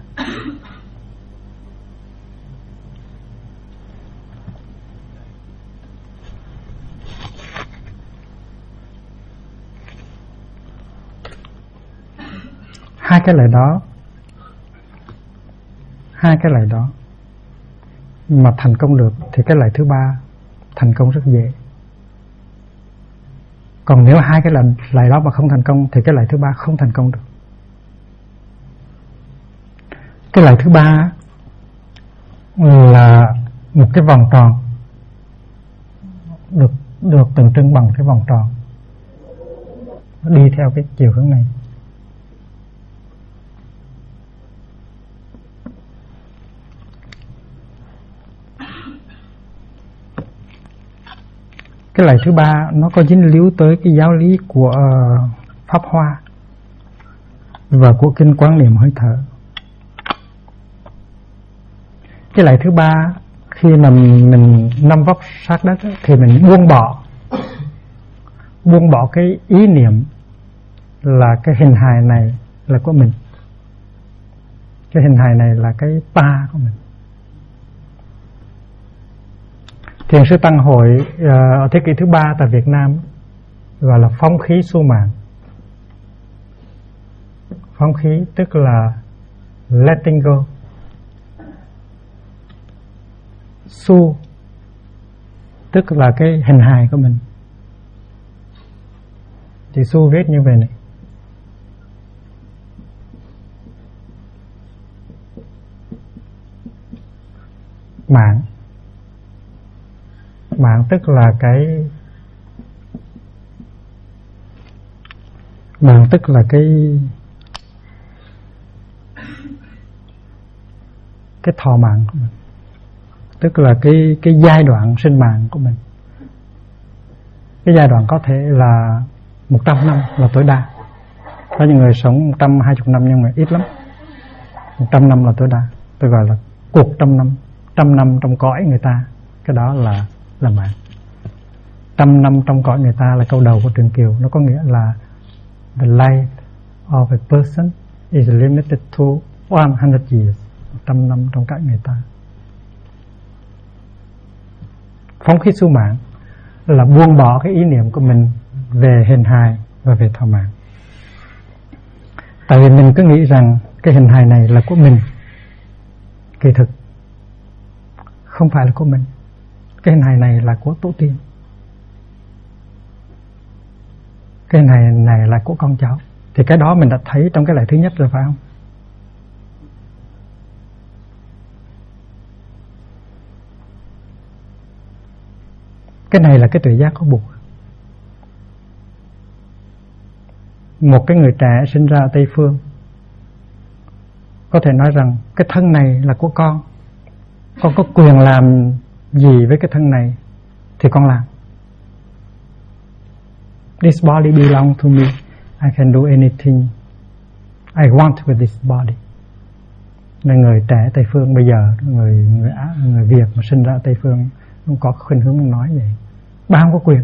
Hai cái lạy đó mà thành công được thì cái lạy thứ ba thành công rất dễ. Còn nếu hai cái lạy đó mà không thành công thì cái lạy thứ ba không thành công được. Cái lạy thứ ba là một cái vòng tròn được tượng trưng bằng cái vòng tròn, nó đi theo cái chiều hướng này. Cái lạy thứ ba nó có dính líu tới cái giáo lý của Pháp Hoa và của kinh Quán Niệm Hơi Thở. Cái lạy thứ ba khi mà mình nằm vóc sát đất thì mình buông bỏ cái ý niệm là cái hình hài này là của mình, cái hình hài này là cái ta của mình. Thiền sư Tăng Hội ở thế kỷ thứ 3 tại Việt Nam gọi là phóng khí su mạng. Phóng khí tức là letting go. Su tức là cái hình hài của mình. Thì su viết như vậy này. Mạng. Mạng tức là cái thọ mạng của mình, tức là cái giai đoạn sinh mạng của mình. Cái giai đoạn có thể là 100 năm là tối đa. Có những người sống 120 năm nhưng mà ít lắm. 100 năm là tối đa. Tôi gọi là cuộc 100 năm trong cõi người ta. Cái đó là mạng. 100 năm trong cõi người ta là câu đầu của Trường Kiều. Nó có nghĩa là the life of a person is limited to 100 years. 100 năm trong cõi người ta. Phóng khí su mạng là buông bỏ cái ý niệm của mình về hình hài và về thọ mạng. Tại vì mình cứ nghĩ rằng cái hình hài này là của mình. Kỳ thực không phải là của mình. Cái hình hài này là của tổ tiên. Cái hình hài này là của con cháu. Thì cái đó mình đã thấy trong cái lạy thứ nhất rồi phải không? Cái này là cái tuệ giác của Bụt. Một cái người trẻ sinh ra ở Tây Phương có thể nói rằng cái thân này là của con có quyền làm gì với cái thân này thì con làm. This body belongs to me. I can do anything I want with this body. Nên người trẻ Tây Phương bây giờ, người Việt mà sinh ra ở Tây Phương không có khuynh hướng nói vậy. Ba không có quyền.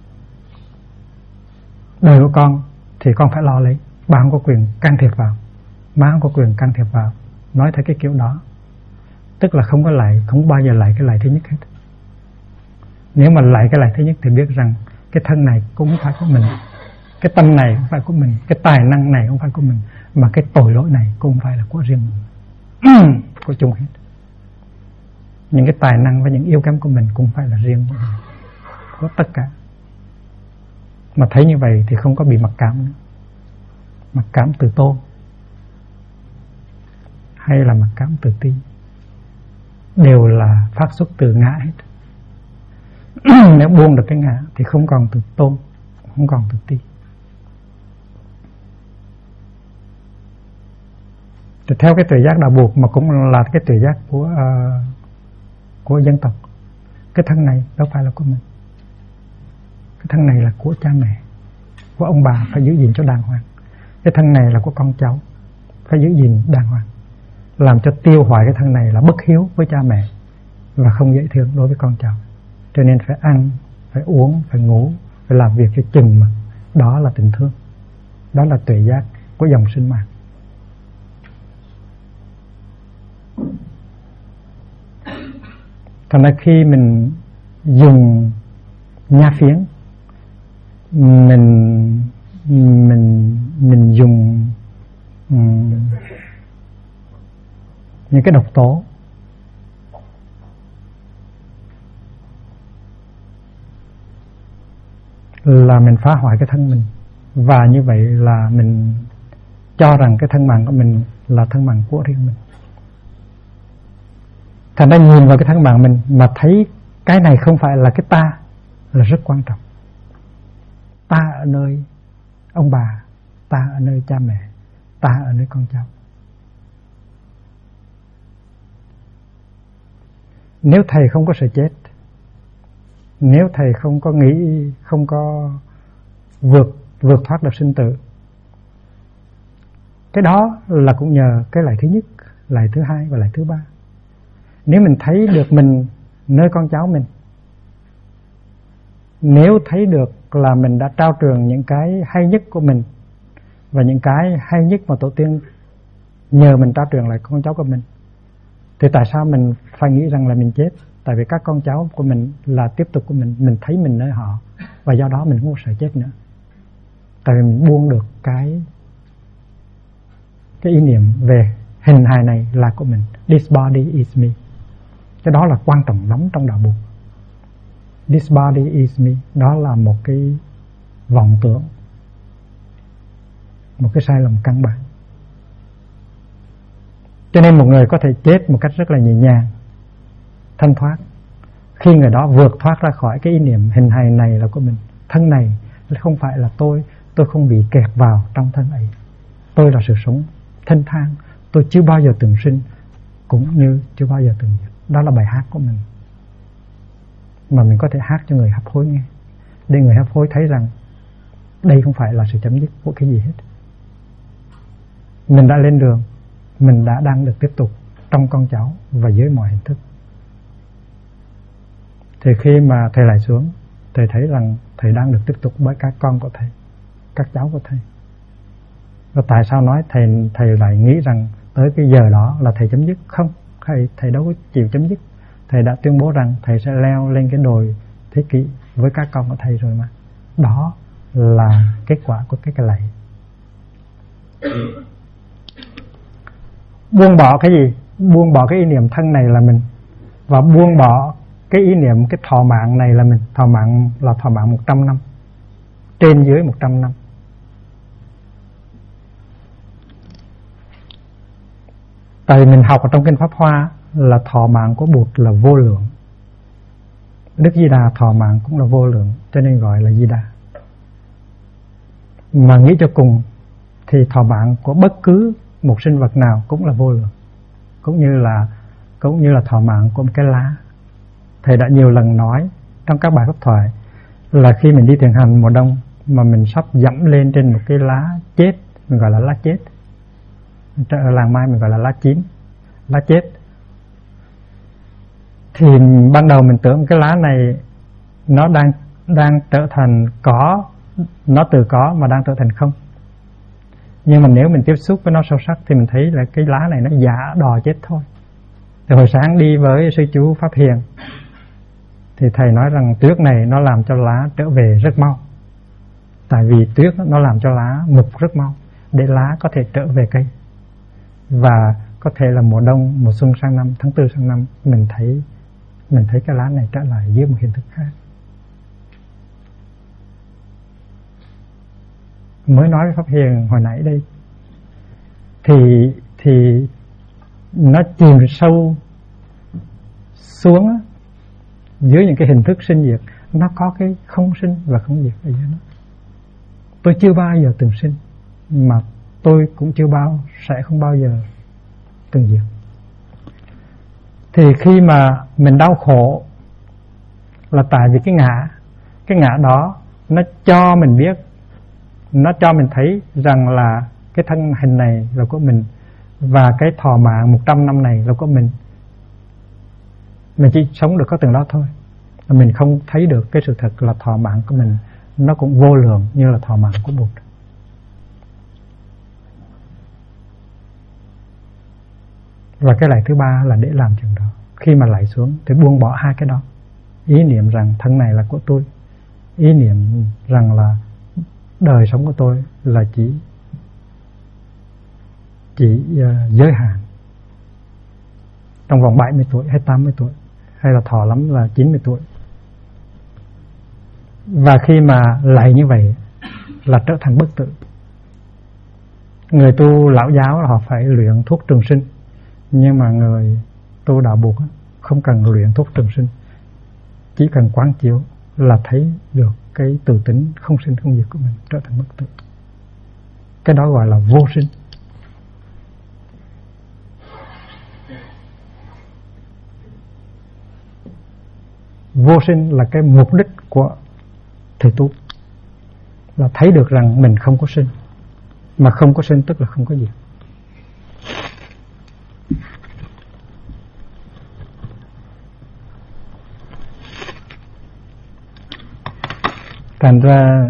Đời của con thì con phải lo lấy. Ba không có quyền can thiệp vào. Má không có quyền can thiệp vào. Nói theo cái kiểu đó, tức là không có lạy, không bao giờ lạy cái lạy thứ nhất hết. Nếu mà lạy cái lạy thứ nhất thì biết rằng cái thân này cũng không phải của mình, cái tâm này không phải của mình, cái tài năng này không phải của mình, mà cái tội lỗi này cũng không phải là của riêng mình. Của chung hết. Những cái tài năng và những yếu kém của mình cũng phải là riêng của mình, của tất cả. Mà thấy như vậy thì không có bị mặc cảm nữa. Mặc cảm tự tôn hay là mặc cảm tự ti đều là phát xuất từ ngã hết. Nếu buông được cái ngã thì không còn tự tôn, không còn tự ti. Thì theo cái tuệ giác đạo Buộc mà cũng là cái tuệ giác của dân tộc, cái thân này đâu phải là của mình. Cái thân này là của cha mẹ, của ông bà, phải giữ gìn cho đàng hoàng. Cái thân này là của con cháu, phải giữ gìn đàng hoàng. Làm cho tiêu hoại cái thân này là bất hiếu với cha mẹ, và không dễ thương đối với con cháu. Cho nên phải ăn, phải uống, phải ngủ, phải làm việc cho chừng mực. Đó là tình thương, đó là tuệ giác của dòng sinh mạng. Thành ra khi mình dùng nha phiến, mình dùng những cái độc tố là mình phá hoại cái thân mình, và như vậy là mình cho rằng cái thân mạng của mình là thân mạng của riêng mình. Thành ra nhìn vào cái thân mạng mình mà thấy cái này không phải là cái ta là rất quan trọng. Ta ở nơi ông bà, ta ở nơi cha mẹ, ta ở nơi con cháu. Nếu thầy không có sự chết, nếu thầy không có nghĩ, không có vượt thoát được sinh tử, cái đó là cũng nhờ cái lại thứ nhất, lại thứ hai và lại thứ ba. Nếu mình thấy được mình nơi con cháu mình, nếu thấy được là mình đã trao truyền những cái hay nhất của mình và những cái hay nhất mà tổ tiên nhờ mình trao truyền lại con cháu của mình, thì tại sao mình phải nghĩ rằng là mình chết? Tại vì các con cháu của mình là tiếp tục của mình thấy mình nơi họ, và do đó mình không sợ chết nữa. Tại vì mình buông được cái ý niệm về hình hài này là của mình. This body is me. Cái đó là quan trọng lắm trong đạo Bụt. This body is me, đó là một cái vọng tưởng, một cái sai lầm căn bản. Cho nên một người có thể chết một cách rất là nhẹ nhàng, thanh thoát, khi người đó vượt thoát ra khỏi cái ý niệm hình hài này là của mình. Thân này không phải là tôi không bị kẹt vào trong thân ấy. Tôi là sự sống thanh thang, tôi chưa bao giờ từng sinh cũng như chưa bao giờ từng diệt. Đó là bài hát của mình, mà mình có thể hát cho người hấp hối nghe, để người hấp hối thấy rằng đây không phải là sự chấm dứt của cái gì hết. Mình đã lên đường, mình đã đang được tiếp tục trong con cháu và dưới mọi hình thức. Thì khi mà thầy lại xuống, thầy thấy rằng thầy đang được tiếp tục với các con của thầy, các cháu của thầy. Và tại sao nói thầy lại nghĩ rằng tới cái giờ đó là thầy chấm dứt? Không, thầy đâu có chịu chấm dứt. Thầy đã tuyên bố rằng thầy sẽ leo lên cái đồi thế kỷ với các con của thầy rồi mà. Đó là kết quả của cái lạy. Buông bỏ cái gì? Buông bỏ cái ý niệm thân này là mình, và buông bỏ cái ý niệm cái thọ mạng này là mình. Thọ mạng là thọ mạng 100 năm, trên dưới 100 năm. Tại vì mình học ở trong kinh Pháp Hoa là thọ mạng của Bụt là vô lượng. Đức Di Đà thọ mạng cũng là vô lượng, cho nên gọi là Di Đà. Mà nghĩ cho cùng thì thọ mạng của bất cứ một sinh vật nào cũng là vô lượng, cũng như là thọ mạng của một cái lá. Thầy đã nhiều lần nói trong các bài pháp thoại là khi mình đi thiền hành mùa đông mà mình sắp dẫm lên trên một cái lá chết, mình gọi là lá chết. Ở làng Mai mình gọi là lá chín, lá chết. Thì ban đầu mình tưởng cái lá này nó đang trở thành có, nó từ có mà đang trở thành không. Nhưng mà nếu mình tiếp xúc với nó sâu sắc thì mình thấy là cái lá này nó giả đò chết thôi. Thì hồi sáng đi với sư chú Pháp Hiền thì thầy nói rằng tuyết này nó làm cho lá trở về rất mau. Tại vì tuyết nó làm cho lá mục rất mau, để lá có thể trở về cây. Và có thể là mùa đông, mùa xuân sang năm, tháng 4 sang năm, mình thấy cái lá này trở lại dưới một hình thức khác. Mới nói với Pháp Hiền hồi nãy đây, thì nó chìm sâu xuống dưới những cái hình thức sinh diệt. Nó có cái không sinh và không diệt ở dưới nó. Tôi chưa bao giờ từng sinh, mà tôi cũng sẽ không bao giờ từng diệt. Thì khi mà mình đau khổ là tại vì cái ngã đó nó cho mình biết, nó cho mình thấy rằng là cái thân hình này là của mình, và cái thọ mạng 100 năm này là của mình. Mình chỉ sống được có từng đó thôi. Mình không thấy được cái sự thật là thọ mạng của mình nó cũng vô lượng như là thọ mạng của Bụt. Và cái lạy thứ ba là để làm chuyện đó. Khi mà lạy xuống thì buông bỏ hai cái đó. Ý niệm rằng thân này là của tôi, ý niệm rằng là đời sống của tôi là chỉ giới hạn trong vòng 70 tuổi hay 80 tuổi, hay là thọ lắm là 90 tuổi. Và khi mà lạy như vậy là trở thành bất tử. Người tu lão giáo là họ phải luyện thuốc trường sinh, nhưng mà người tu đạo Bụt không cần luyện thuốc trường sinh, chỉ cần quán chiếu là thấy được cái tự tính không sinh không diệt của mình, trở thành bất tử. Cái đó gọi là vô sinh. Vô sinh là cái mục đích của thầy tu, là thấy được rằng mình không có sinh, mà không có sinh tức là không có diệt. Thành ra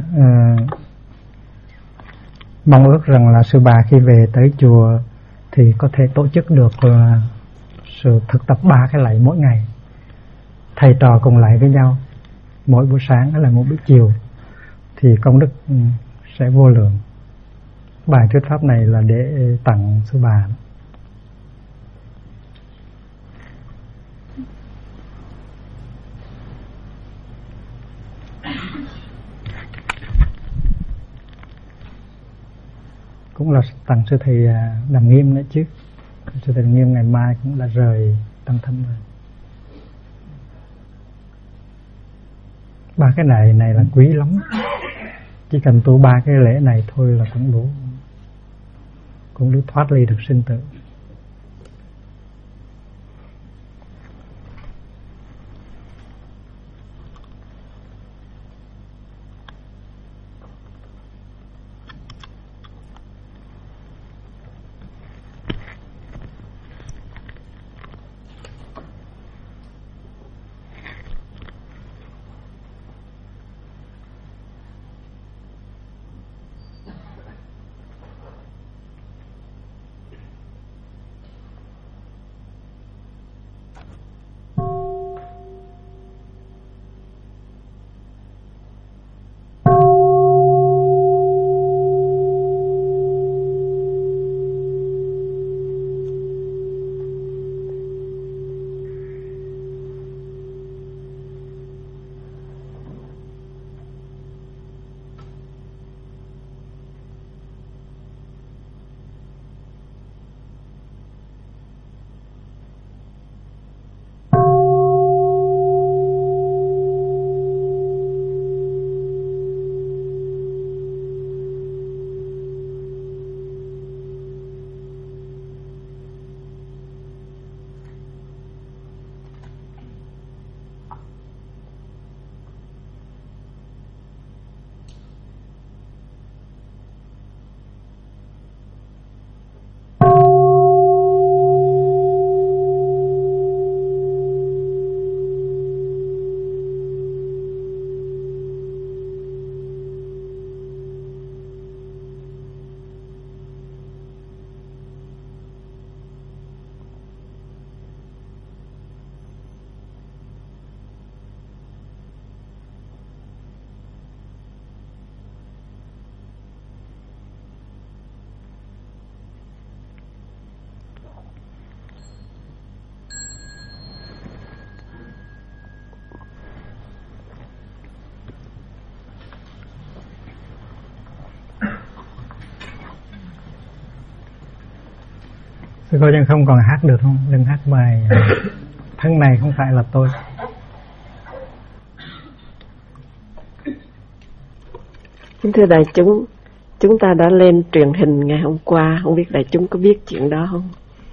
mong ước rằng là sư bà khi về tới chùa thì có thể tổ chức được sự thực tập 3 cái lạy mỗi ngày, thầy trò cùng lạy với nhau mỗi buổi sáng hay là mỗi buổi chiều, thì công đức sẽ vô lượng. Bài thuyết pháp này là để tặng sư bà. Cũng là tặng sư thầy Đàm Nghiêm nữa chứ. Sư thầy Đàm Nghiêm ngày mai cũng đã rời Tăng Thân rồi. 3 cái này là quý lắm. Chỉ cần tu 3 cái lễ này thôi là cũng đủ thoát ly được sinh tử. Sư cô Chân không còn hát được không? Đừng hát bài thân này không phải là tôi. Kính thưa đại chúng, chúng ta đã lên truyền hình ngày hôm qua, không biết đại chúng có biết chuyện đó không?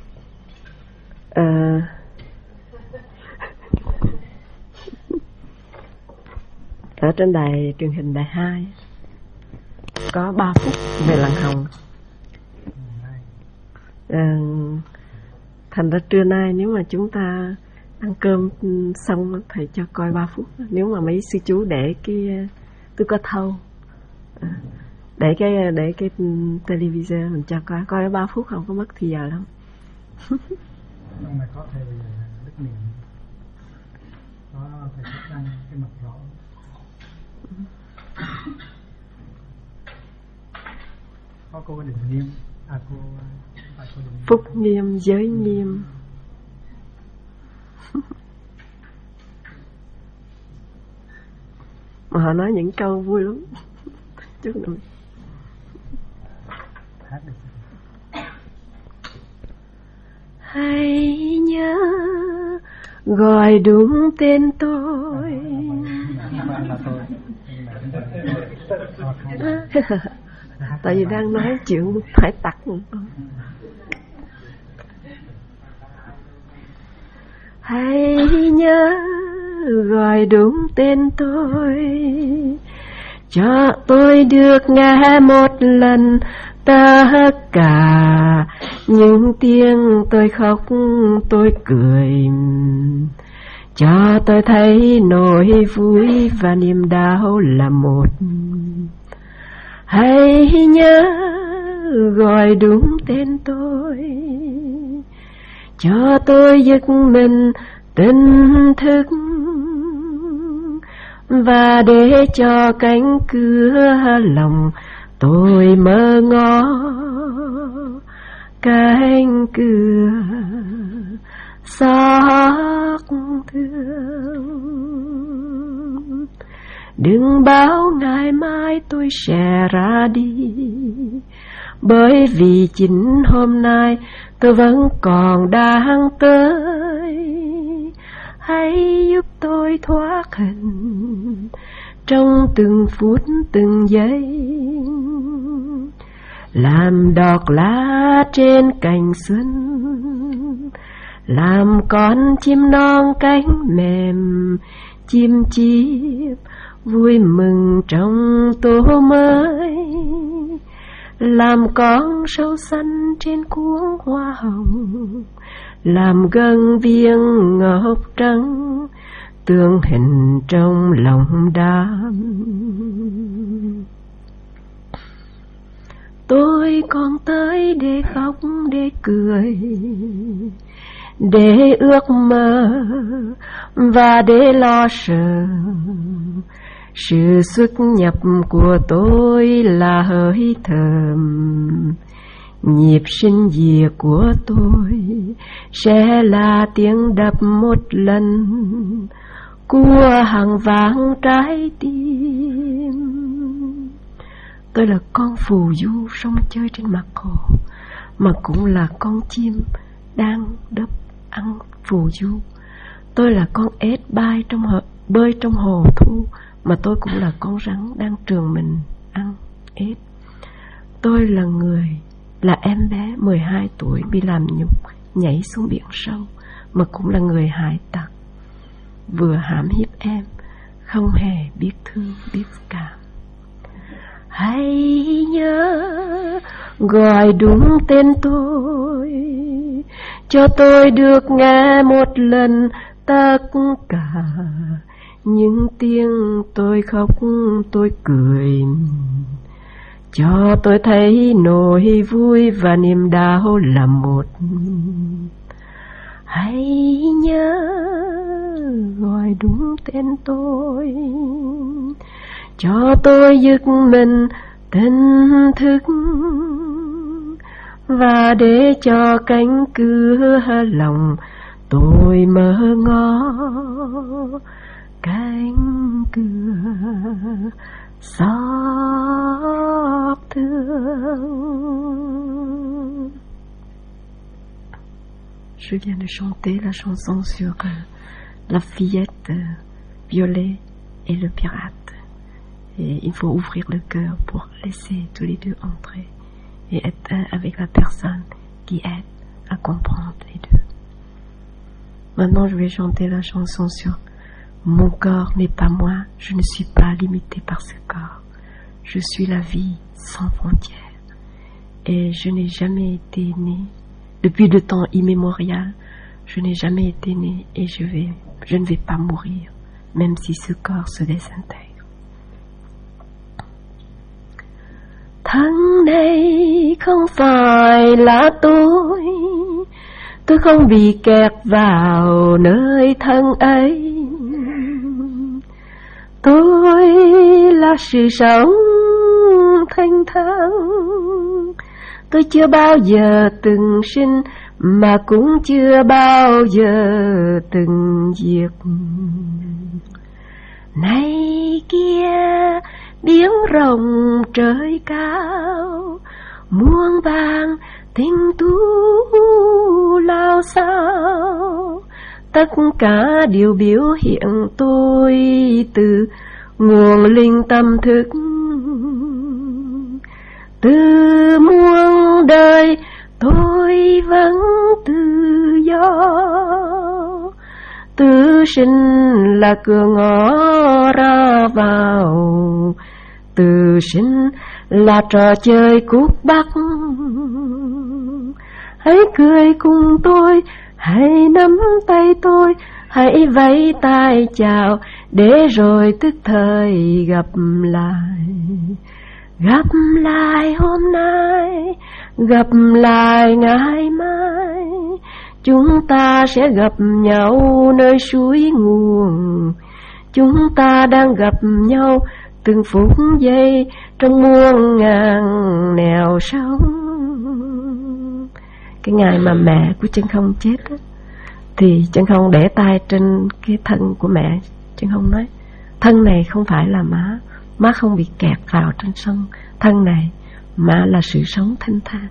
Ở trên đài truyền hình đài 2 có 3 phút về làng Hồng. Thành ra trưa nay nếu mà chúng ta ăn cơm xong thầy cho coi 3 phút. Nếu mà mấy sư chú để cái tôi có thâu. Để cái television mình cho coi 3 phút không có mất thì giờ lắm. Nhưng mà có thầy Đức Niệm, có thầy Thích Đăng cái mặt rõ. Có cô Định Nghiêm, cô Định Phúc Nghiêm, Giới Nghiêm. Mà họ nói những câu vui lắm. Chút nữa hát được. Hãy nhớ gọi đúng tên tôi. Tại vì đang nói chuyện phải tắt. Hãy nhớ gọi đúng tên tôi, cho tôi được nghe một lần tất cả những tiếng tôi khóc tôi cười, cho tôi thấy nỗi vui và niềm đau là một. Hãy nhớ gọi đúng tên tôi, cho tôi giật mình tỉnh thức, và để cho cánh cửa lòng tôi mơ ngó, cánh cửa xót thương. Đừng bảo ngày mai tôi sẽ ra đi, bởi vì chính hôm nay tôi vẫn còn đang tới. Hãy giúp tôi thoát hình trong từng phút từng giây, làm đọt lá trên cành xuân, làm con chim non cánh mềm chim chiếp vui mừng trong tô mới, làm con sâu xanh trên cuốn hoa hồng, làm gân viên ngọc trắng tương hình trong lòng đám. Tôi còn tới để khóc để cười, để ước mơ và để lo sợ. Sự xuất nhập của tôi là hơi thở, nhịp sinh diệt của tôi sẽ là tiếng đập một lần của hàng vạn trái tim. Tôi là con phù du sông chơi trên mặt hồ, mà cũng là con chim đang đớp ăn phù du. Tôi là con ếch bơi trong hồ thu, mà tôi cũng là con rắn đang trường mình ăn ếch. Tôi là người, là em bé 12 tuổi bị làm nhục nhảy xuống biển sâu, mà cũng là người hải tặc vừa hãm hiếp em, không hề biết thương biết cảm. Hãy nhớ gọi đúng tên tôi, cho tôi được nghe một lần tất cả những tiếng tôi khóc tôi cười, cho tôi thấy nỗi vui và niềm đau là một. Hãy nhớ gọi đúng tên tôi, cho tôi giật mình tỉnh thức, và để cho cánh cửa lòng tôi mở ngó, cánh cửa xót thương. Je viens de chanter la chanson sur la fillette Violet et le pirate. Et il faut ouvrir le cœur pour laisser tous les deux entrer et être un avec la personne qui aide à comprendre les deux. Maintenant, je vais chanter la chanson sur mon corps n'est pas moi, je ne suis pas limité par ce corps. Je suis la vie sans frontières. Et je n'ai jamais été né. Depuis de temps immémorial, je n'ai jamais été né et je ne vais pas mourir, même si ce corps se désintègre. thân này không phải là tôi không bị kẹt vào nơi thân ấy. Tôi là sự sống thanh thang, tôi chưa bao giờ từng sinh mà cũng chưa bao giờ từng diệt. Này kia biển rộng trời cao, muôn vàng tinh tú lao sao, tất cả đều biểu hiện tôi từ nguồn linh tâm thức. Từ muôn đời tôi vẫn tự do, tự sinh là cửa ngõ ra vào, tự sinh là trò chơi cút bắt. Hãy cười cùng tôi, hãy nắm tay tôi, hãy vẫy tay chào để rồi tức thời gặp lại. Gặp lại hôm nay, gặp lại ngày mai, chúng ta sẽ gặp nhau nơi suối nguồn. Chúng ta đang gặp nhau từng phút giây trong muôn ngàn nẻo sóng. Cái ngày mà mẹ của Chân Không chết á, thì Chân Không để tay trên cái thân của mẹ. Chân Không nói, thân này không phải là má không bị kẹt vào trên sông. Thân này má là sự sống thanh thang.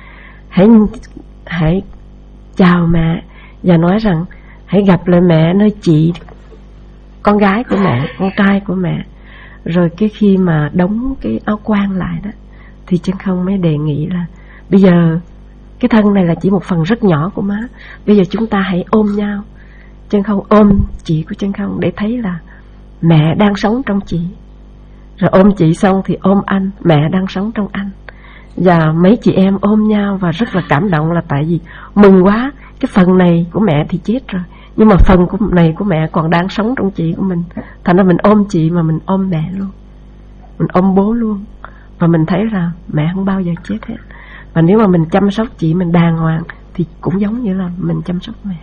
Hãy chào mẹ và nói rằng hãy gặp lại mẹ nơi chị, con gái của mẹ, con trai của mẹ. Rồi cái khi mà đóng cái áo quan lại đó, thì Chân Không mới đề nghị là bây giờ cái thân này là chỉ một phần rất nhỏ của má, bây giờ chúng ta hãy ôm nhau. Chân Không ôm chị của Chân Không để thấy là mẹ đang sống trong chị. Rồi ôm chị xong thì ôm anh, mẹ đang sống trong anh. Và mấy chị em ôm nhau và rất là cảm động, là tại vì mừng quá, cái phần này của mẹ thì chết rồi, nhưng mà phần này của mẹ còn đang sống trong chị của mình. Thành ra mình ôm chị mà mình ôm mẹ luôn, mình ôm bố luôn. Và mình thấy là mẹ không bao giờ chết hết. Và nếu mà mình chăm sóc chị mình đàng hoàng thì cũng giống như là mình chăm sóc mẹ.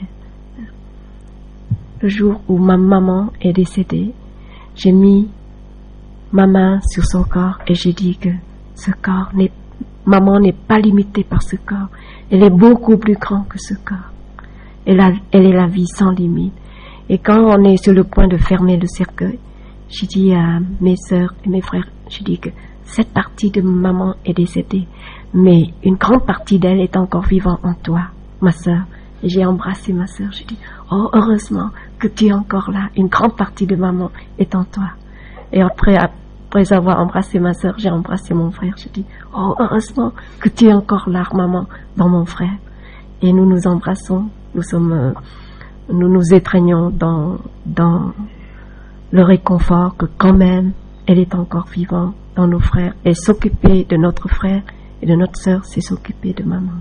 Le jour où ma maman est décédée, j'ai mis ma main sur son corps et j'ai dit que ce corps maman n'est pas limitée par ce corps. Elle est beaucoup plus grande que ce corps. Elle est la vie sans limite. Et quand on est sur le point de fermer le cercueil, j'ai dit à mes sœurs et mes frères, j'ai dit que cette partie de maman est décédée, mais une grande partie d'elle est encore vivante en toi, ma sœur. Et j'ai embrassé ma sœur, j'ai dit, oh, heureusement que tu es encore là, une grande partie de maman est en toi. Et après avoir embrassé ma sœur, j'ai embrassé mon frère, j'ai dit, oh, heureusement que tu es encore là, maman, dans mon frère. Et nous nous embrassons, nous nous étreignons dans le réconfort que quand même, elle est encore vivante dans nos frères. Et s'occuper de notre frère et de notre sœur, c'est s'occuper de maman.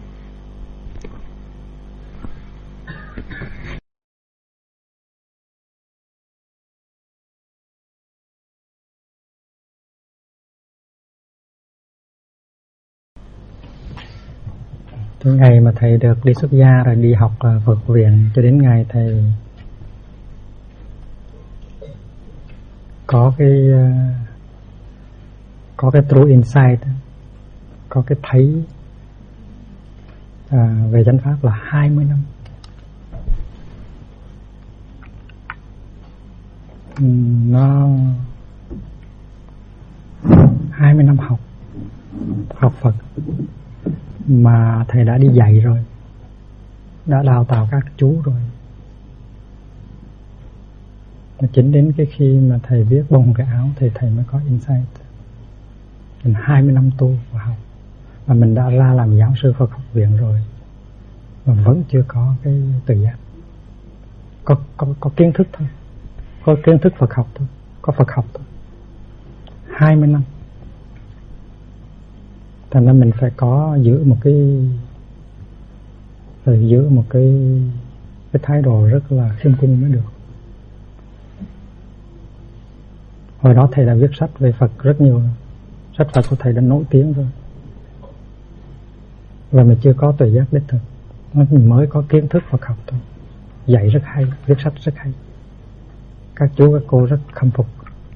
Từ ngày mà thầy được đi xuất gia rồi đi học Phật viện cho đến ngày thầy có cái true insight, có cái thấy về chánh pháp là 20 năm. Nó 20 năm học Phật mà thầy đã đi dạy rồi, đã đào tạo các chú rồi. Chính đến cái khi mà thầy viết bông cái áo thì thầy mới có insight. Mình 20 năm tu và học, và mình đã ra làm giáo sư Phật học viện rồi mà vẫn chưa có cái tự giác. Có kiến thức thôi, có kiến thức Phật học thôi, có Phật học thôi. 20 năm. Thành ra mình phải giữ một cái thái độ rất là khiêm cung mới được. Hồi đó thầy đã viết sách về Phật rất nhiều rồi. sách Phật của thầy đã nổi tiếng rồi, và mình chưa có tuệ giác đích thực, mình mới có kiến thức Phật học thôi. Dạy rất hay, viết sách rất hay, các chú các cô rất khâm phục,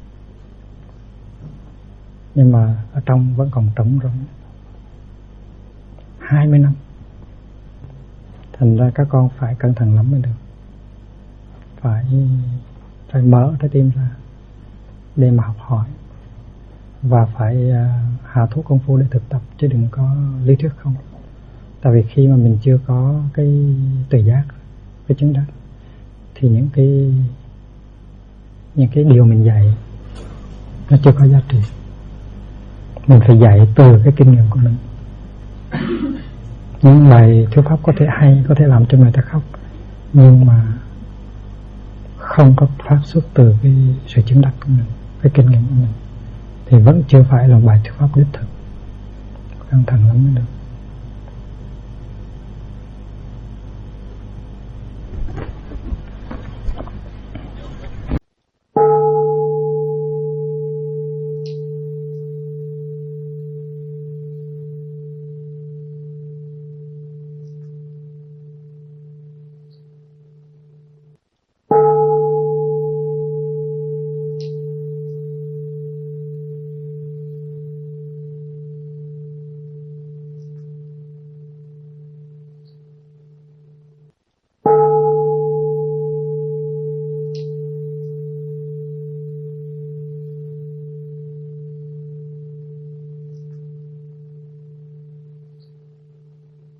nhưng mà ở trong vẫn còn trống rỗng. 20 năm, thành ra các con phải cẩn thận lắm mới được, phải mở trái tim ra để mà học hỏi, và phải hạ thuốc công phu để thực tập, chứ đừng có lý thuyết không. Tại vì khi mà mình chưa có cái tuệ giác, cái chứng đắc, thì những cái điều mình dạy nó chưa có giá trị. Mình phải dạy từ cái kinh nghiệm của mình. Những bài thuyết pháp có thể hay, có thể làm cho người ta khóc, nhưng mà không có phát xuất từ cái sự chứng đắc của mình, cái kinh nghiệm của mình, thì vẫn chưa phải là bài thuyết pháp đích thực. Cẩn thận lắm mới được.